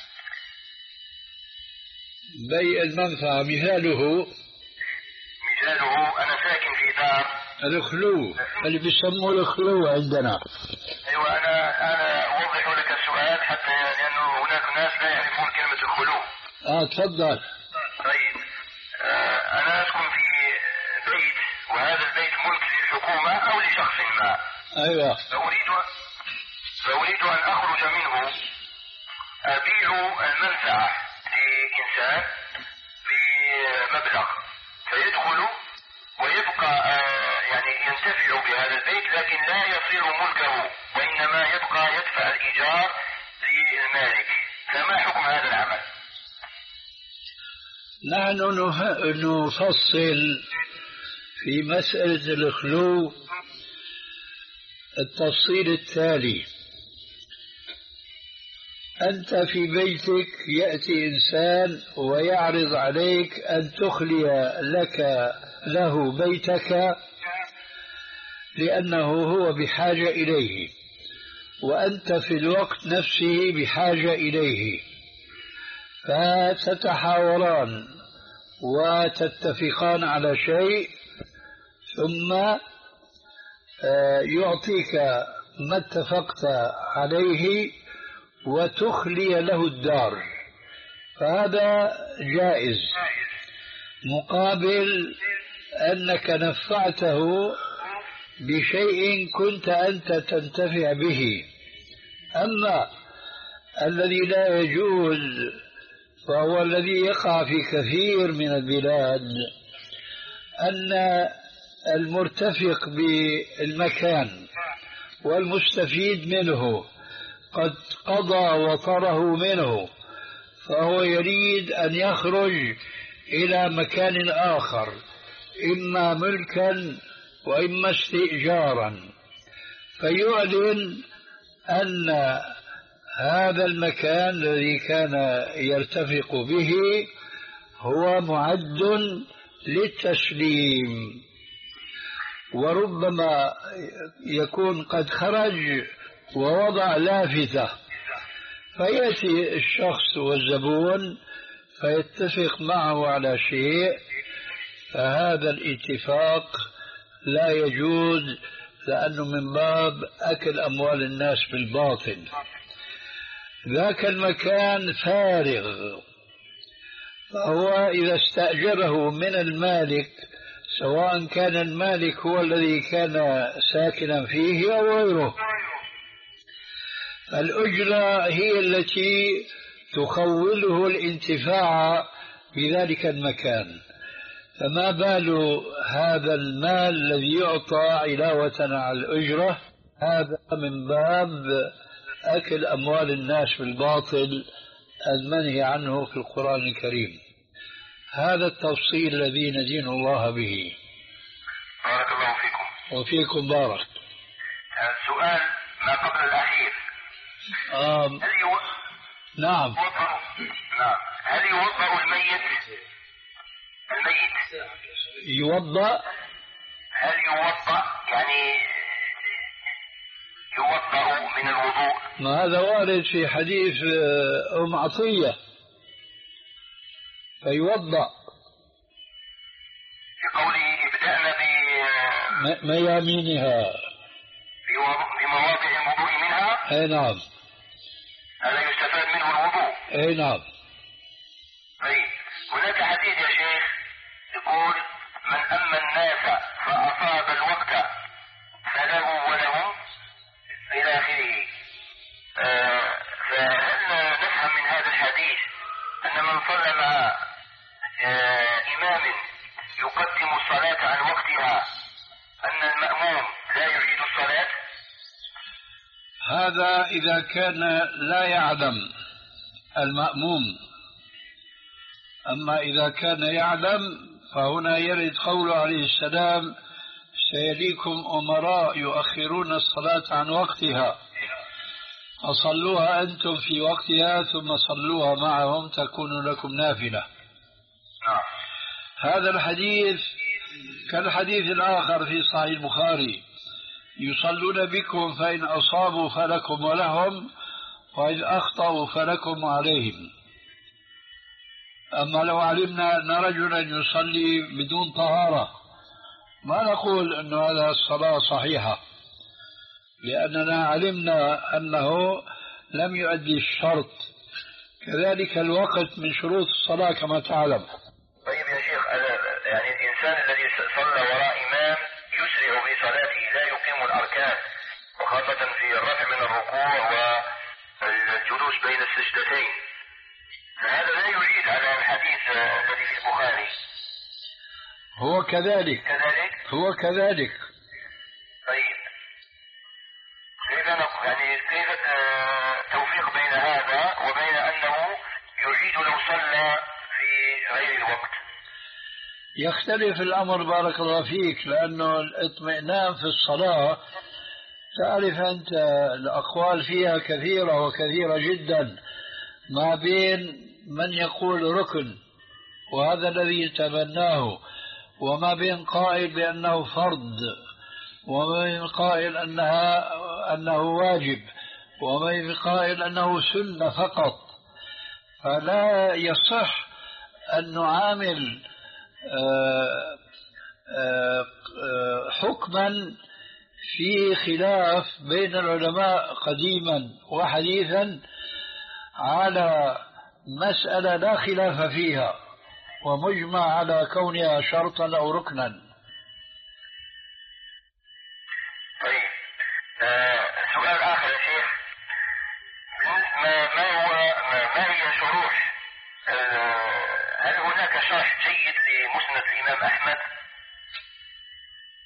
بيع المنفعة مثاله مثاله أنا ساكن في دار الخلو اللي بيسموه الخلو عندنا. أيوة، أنا أنا أوضح لك السؤال حتى لأنه هناك ناس لا يعرفون كلمة الخلو. آه تفضل. طيب آه أنا أسكن في بيت، وهذا البيت ملك للحكومة أو لشخص ما. أيوة. فأريد فأريد أن أخرج منه، أبيع المنفعة لإنسان بمبلغ فيدخل ويبقى آه يعني ينتفع بهذا البيت، لكن لا يصير ملكه وإنما يبقى يدفع الإيجار للمالك، فما حكم هذا العمل؟ نحن نفصل في مسألة الخلو التفصيل التالي: أنت في بيتك يأتي إنسان ويعرض عليك أن تخلي لك له بيتك لأنه هو بحاجة إليه، وأنت في الوقت نفسه بحاجة إليه، فتتحاوران وتتفقان على شيء، ثم يعطيك ما اتفقت عليه وتخلي له الدار، فهذا جائز مقابل أنك نفعته بشيء كنت أنت تنتفع به. أما الذي لا يجوز فهو الذي يقع في كثير من البلاد، أن المرتفق بالمكان والمستفيد منه قد قضى وطره منه، فهو يريد أن يخرج إلى مكان آخر، إما ملكا وإما استئجارا، فيعلن أن هذا المكان الذي كان يرتفق به هو معد للتسليم، وربما يكون قد خرج ووضع لافتة، فيأتي الشخص والزبون فيتفق معه على شيء، فهذا الاتفاق لا يجوز، لأنه من باب أكل أموال الناس بالباطل. ذاك المكان فارغ، فهو إذا استأجره من المالك، سواء كان المالك هو الذي كان ساكنا فيه أو غيره، الأجرة هي التي تخوله الانتفاع بذلك المكان، فما بال هذا المال الذي يعطى علاوة على الأجرة؟ هذا من باب أكل أموال الناس بالباطل المنهي عنه في القرآن الكريم. هذا التفصيل الذي ندين الله به. بارك الله فيكم. وفيكم بارك. السؤال ما قبل الأخير. آم. هل يو... نعم. وضع... نعم. هل يوضأ الميت الميت يوضأ هل يوضأ يعني يوضأ من الوضوء؟ ما هذا وارد في حديث أم عطية، فيوضأ في قوله ابدأنا بميامينها في مواضع الوضوء منها. اي نعم. هذا يستفاد منه الوضوء. اي نعم. طيب هناك حديث يا شيخ يقول من أما الناس فأصاب الوقت فله ولهم إلى آخره. آه فهل نفهم من هذا الحديث أن من صلى مع آه إمام يقدم الصلاة عن وقتها أن المأموم لا يعيد الصلاة؟ هذا إذا كان لا يعلم المأموم، أما إذا كان يعلم فهنا يرد قوله عليه السلام سيليكم أمراء يؤخرون الصلاة عن وقتها فصلوها أنتم في وقتها ثم صلوها معهم تكون لكم نافلة. هذا الحديث كالحديث الآخر في صحيح البخاري يصلون بكم فإن أصابوا فلكم ولهم وإن أخطأوا فلكم وعليهم. أما لو علمنا أن رجلا يصلي بدون طهارة ما نقول أن هذا الصلاة صحيحة، لأننا علمنا أنه لم يؤدي الشرط. كذلك الوقت من شروط الصلاة كما تعلم. طيب يا شيخ، يعني الإنسان الذي صلى وراء إمام يسرع في صلاته لا يقيم الأركان، وخاصة في الرفع من الركوع والجلوس بين السجدتين، فهذا لا يعيد على الحديث الذي في البخاري. هو كذلك كذلك هو كذلك. طيب كيف يعني كيف التوفيق بين هذا وبين أنه يعيد لو صلى في غير الوقت؟ يختلف الأمر بارك الله فيك، لأنه الاطمئنان في الصلاة تعرف أنت الأقوال فيها كثيرة وكثيرة جدا، ما بين من يقول ركن وهذا الذي يتمناه، وما بين قائل بأنه فرض، وما بين قائل أنها أنه واجب، وما بين قائل أنه سنة فقط. فلا يصح أن نعامل آآ آآ حكما في خلاف بين العلماء قديما وحديثا على مسألة لا خلاف فيها ومجمع على كونها شرطا أو ركنا. طيب آه سؤال آخر يا شيخ، ما, ما هو ما, ما هي شروح آه هل هناك شرح جيد لمسند الإمام أحمد؟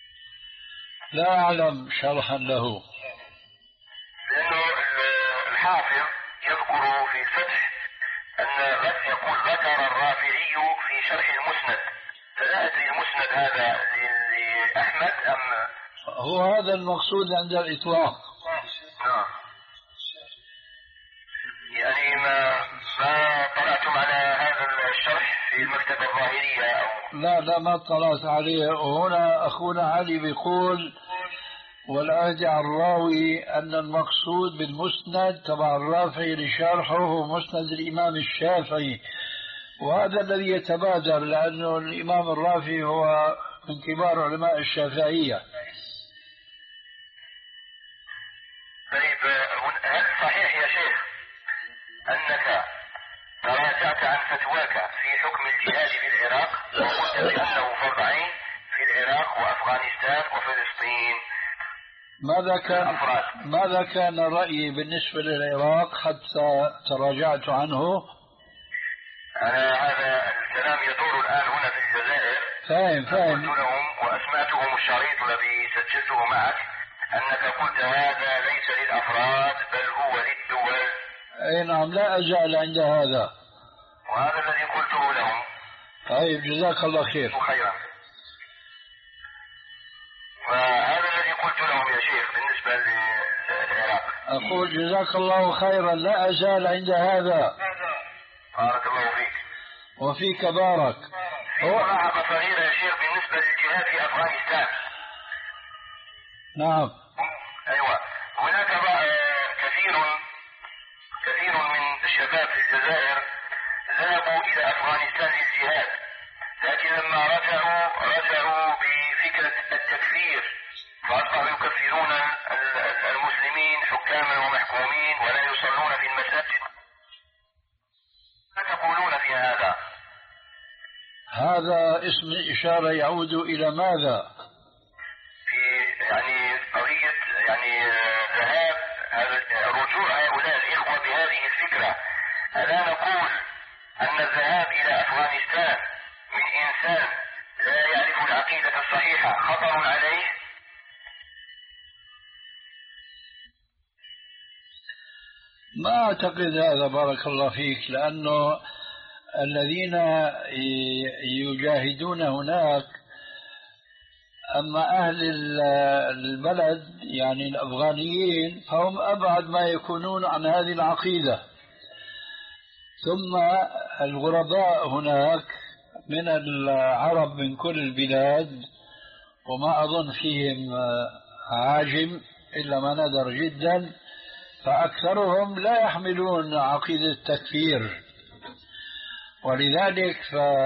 لا أعلم شرحا له. لأنه الحافظ يذكر في الفتح أن يقول ذكر الرافعي في شرح المسند، فلا أدري المسند هذا لأحمد أم هو هذا المقصود عند الإطلاق. نعم. يعني ما ما طلعتم على هذا الشرح في المكتبة الظاهرية أو؟ لا لا ما اطلعت عليه. وهنا أخونا علي بيقول والأرجع الراوي أن المقصود بالمسند تبع الرافعي لشرحه هو مسند الإمام الشافعي، وهذا الذي يتبادر لأنه الإمام الرافعي هو من كبار علماء الشافعية. طيب هل صحيح يا شيخ أنك تراجعت عن فتواك في حكم الجهاد في العراق وقلت بأنه فرض عين في العراق وأفغانستان وفلسطين؟ ماذا كان ماذا كان رأيي بالنسبة للعراق حتى تراجعت عنه؟ أنا هذا الكلام يدور الآن هنا في الجزائر. فاهم فاهم. قلت لهم وأسمعتهم الشريط الذي سجلته معك أنك قلت هذا ليس للأفراد بل هو للدول. أي نعم لا أزال عند هذا، وهذا الذي قلته لهم. طيب جزاك الله خير. خيرا. وهذا الذي قلت لهم يا شيخ بالنسبة للعراق. أقول جزاك الله خيرا لا أزال عند هذا. بارك الله فيك. وفيك بارك. في ملاحظة صغيرة يا شيخ بالنسبة للجهاد في أفغانستان. نعم. أيوة هناك كثير كثير من الشباب في الجزائر ذهبوا إلى أفغانستان للجهاد، لكن لما رجعوا رجعوا بفكرة التكفير، فأصبحوا يكفرون المسلمين حكاما ومحكومين ولا يصلون في المساجد. ما تقولون في هذا؟ هذا اسم الإشارة يعود إلى ماذا؟ في يعني قضية يعني ذهاب رجوع هؤلاء الإخوة بهذه الفكرة. ألا نقول أن الذهاب إلى أفغانستان من إنسان لا يعرف العقيدة الصحيحة خطر عليه؟ ما أعتقد هذا بارك الله فيك، لأنه الذين يجاهدون هناك أما أهل البلد يعني الأفغانيين فهم أبعد ما يكونون عن هذه العقيدة. ثم الغرباء هناك من العرب من كل البلاد، وما أظن فيهم عاجم إلا ما ندر جدا، فأكثرهم لا يحملون عقيدة التكفير. ولذلك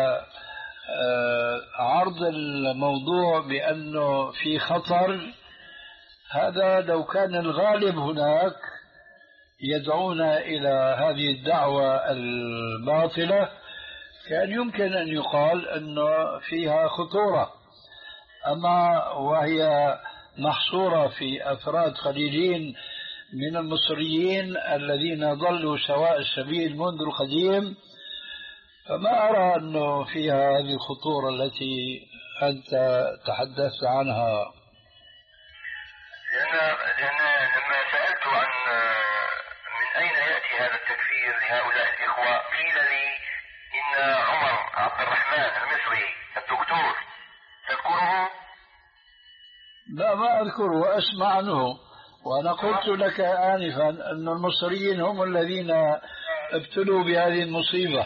فعرض الموضوع بأنه في خطر، هذا لو كان الغالب هناك يدعون إلى هذه الدعوة الباطلة كان يمكن أن يقال أنه فيها خطورة. أما وهي محصورة في أفراد قليلين من المصريين الذين ظلوا سواء السبيل منذ القديم، فما أرى أنه فيها هذه الخطورة التي أنت تحدثت عنها. لأن, لأن لما سألت عن من أين يأتي هذا التكفير لهؤلاء الإخوة قيل لي إن عمر عبد الرحمن المصري الدكتور، تذكره؟ لا ما أذكره، أسمع عنه. وأنا قلت لك آنفا أن المصريين هم الذين ابتلوا بهذه المصيبة.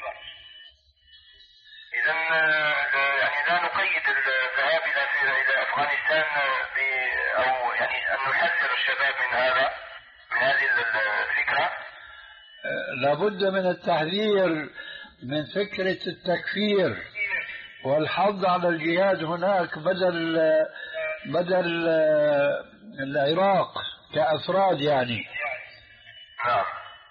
إذا يعني لا نقيد الذهاب إلى إلى أفغانستان أو يعني أن نحذر الشباب من هذا من هذه الفكرة. لابد من التحذير من فكرة التكفير والحض على الجهاد هناك بدل بدل العراق كأفراد يعني. نعم.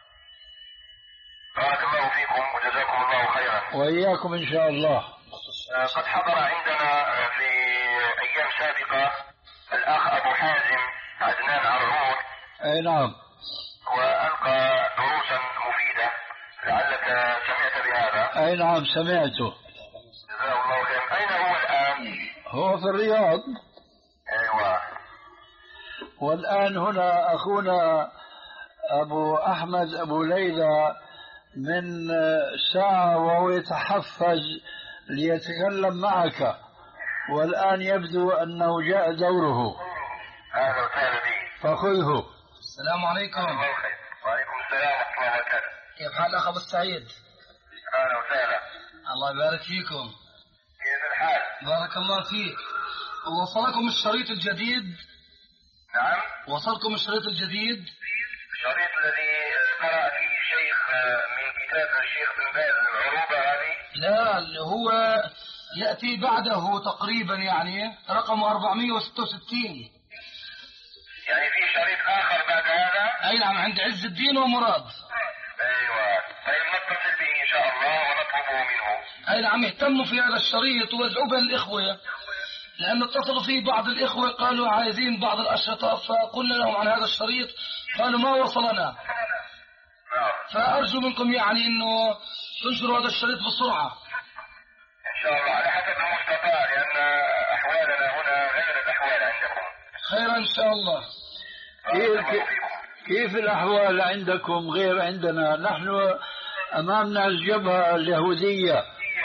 بارك الله فيكم وجزاكم الله خيرا. وإياكم إن شاء الله. قد حضر عندنا في أيام سابقة الأخ أبو حازم عدنان عرعور. أي نعم. وألقى دروسا مفيدة، لعلك سمعت بهذا. أي نعم سمعته. جزاه الله خيرا. أين هو الآن؟ هو في الرياض. أيوة. والآن هنا أخونا أبو أحمد أبو ليلى من ساعة وهو يتحفز ليتكلم معك، والآن يبدو أنه جاء دوره. أهلا وسهلا بك. فخذه. السلام عليكم. وعليكم السلام ورحمة الله وبركاته. كيف حال أخ أبو السعيد؟ أهلا وسهلا. الله يبارك فيكم. كيف الحال؟ بارك الله فيك. وصلكم الشريط الجديد؟ نعم. وصلكم الشريط الجديد؟ الشريط الذي قرأ فيه الشيخ من كتاب الشيخ بن باز العروبة هذه؟ لا، اللي هو يأتي بعده تقريبا، يعني رقم أربعمائة وستة وستين. يعني في شريط آخر بعد هذا؟ أي نعم، عند عز الدين ومراد. أيوة. طيب نتصل به إن شاء الله ونطلبه منه. أي نعم، اهتموا في هذا الشريط وادعوا به الإخوة، لأن اتصلوا فيه بعض الإخوة قالوا عايزين بعض الأشرطة، فقلنا لهم عن هذا الشريط قالوا ما وصلنا. فأرجو منكم يعني أنه تنشروا هذا الشريط بسرعة إن شاء الله على حسب المستطاع، لأن أحوالنا هنا غير الأحوال عندكم. خيرا إن شاء الله. كيف, كيف الأحوال عندكم غير عندنا؟ نحن أمامنا الجبهة اليهودية.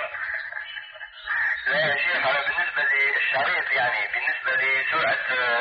لا يا شيخ، أنا بالنسبة للشريط يعني بالنسبة لسرعة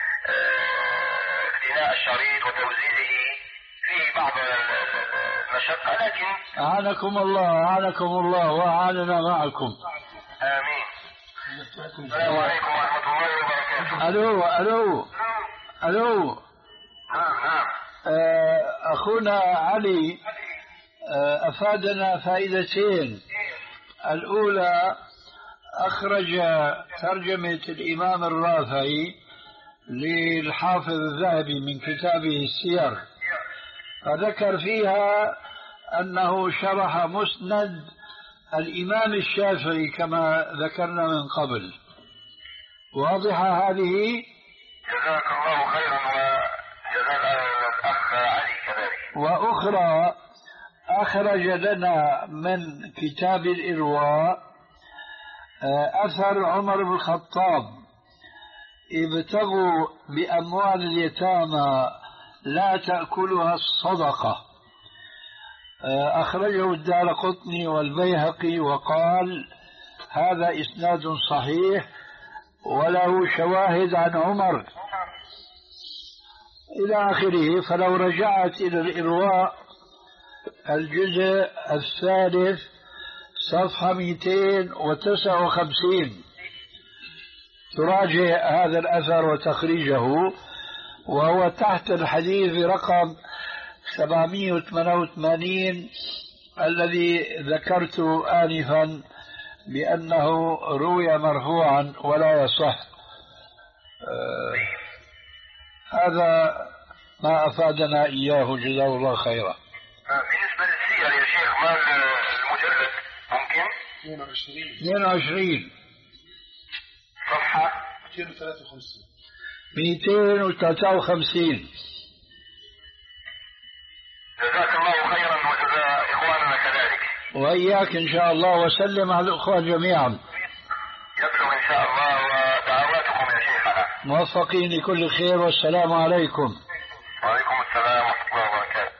اقتناء الشريط وتوزيعه فيه بعض المشقة، لكن أعانكم الله أعانكم الله وأعاننا معكم. آمين. السلام عليكم ورحمة الله وبركاته. ألو ألو ألو. نعم نعم. أخونا علي أفادنا فائدتين. الأولى أخرج ترجمة الإمام الرافعي للحافظ الذهبي من كتابه السير، فذكر فيها أنه شرح مسند الإمام الشافعي كما ذكرنا من قبل. واضحة هذه؟ جزاك الله خيرا وجزاك الأخ علي كذلك. وأخرى أخرج لنا من كتاب الإرواء أثر عمر بن الخطاب: ابتغوا بأموال اليتامى لا تأكلها الصدقة. أخرجه الدارقطني والبيهقي وقال هذا إسناد صحيح وله شواهد عن عمر إلى آخره. فلو رجعت إلى الإرواء الجزء الثالث صفحة مئتين وتسعة وخمسين تراجع هذا الأثر وتخريجه، وهو تحت الحديث رقم سبعمائة وثمانية وثمانين الذي ذكرت آنفا بأنه روي مرفوعا ولا يصح. آه هذا ما أفادنا إياه جزاه الله خيرا. بالنسبة للسير يا شيخ، ما المجلد ممكن؟ اثنين وعشرين صفحة مئتين وثلاثة وخمسين. جزاك الله خيرا وجزاء إخواننا كذلك. وإياك إن شاء الله، وسلم على الأخوة جميعا. يبلغ إن شاء الله، ودعواتكم يا شيخنا. موفقين لكل خير، والسلام عليكم. وعليكم السلام ورحمة الله وبركاته.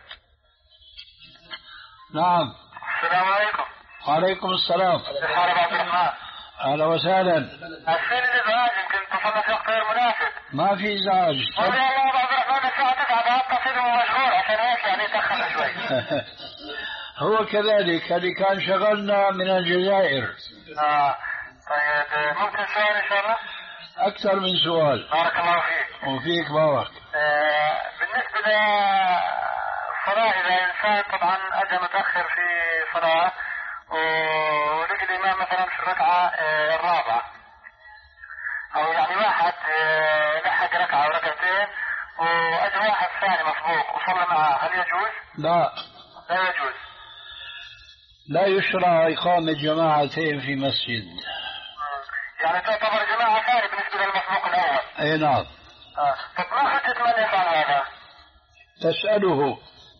نعم. السلام عليكم. وعليكم السلام. الحارب عبد الرحمن. أهلا وسهلا. أسفل الإزعاج، يمكن اتصلنا في وقت غير مناسب. ما في إزعاج. والله يا الله عبد الرحمن الساعة تسعة اتصل ومشغول عشان هيك يعني تأخر شوي. هو كذلك، هذه كان شغلنا من الجزائر. آه. طيب ممكن سؤال إن شاء الله؟ أكثر من سؤال. بارك الله فيك. وفيك بارك. آه بالنسبة للصلاة، إذا إنسان طبعا أجى متأخر في صلاة ولقي الإمام مثلا في الركعة آه الرابعة، أو يعني واحد آه لحق ركعة وركعتين وأجى واحد ثاني مسبوق وصلى معه، هل يجوز؟ لا لا يجوز. لا يشرع إقامة جماعتين في مسجد. يعني تعتبر جماعة ثانية بالنسبة للمسبوق الأول. أي نعم. آه. طب ما حجة من يفعل هذا؟ تسأله.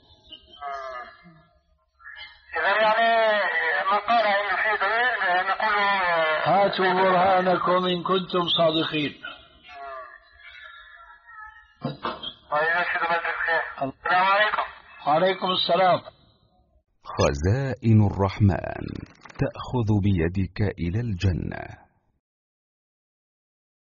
إذا يعني من قال إنه في دليل نقول هاتوا برهانكم إن كنتم صادقين. السلام عليكم. وعليكم السلام. خزائن الرحمن تأخذ بيدك إلى الجنة.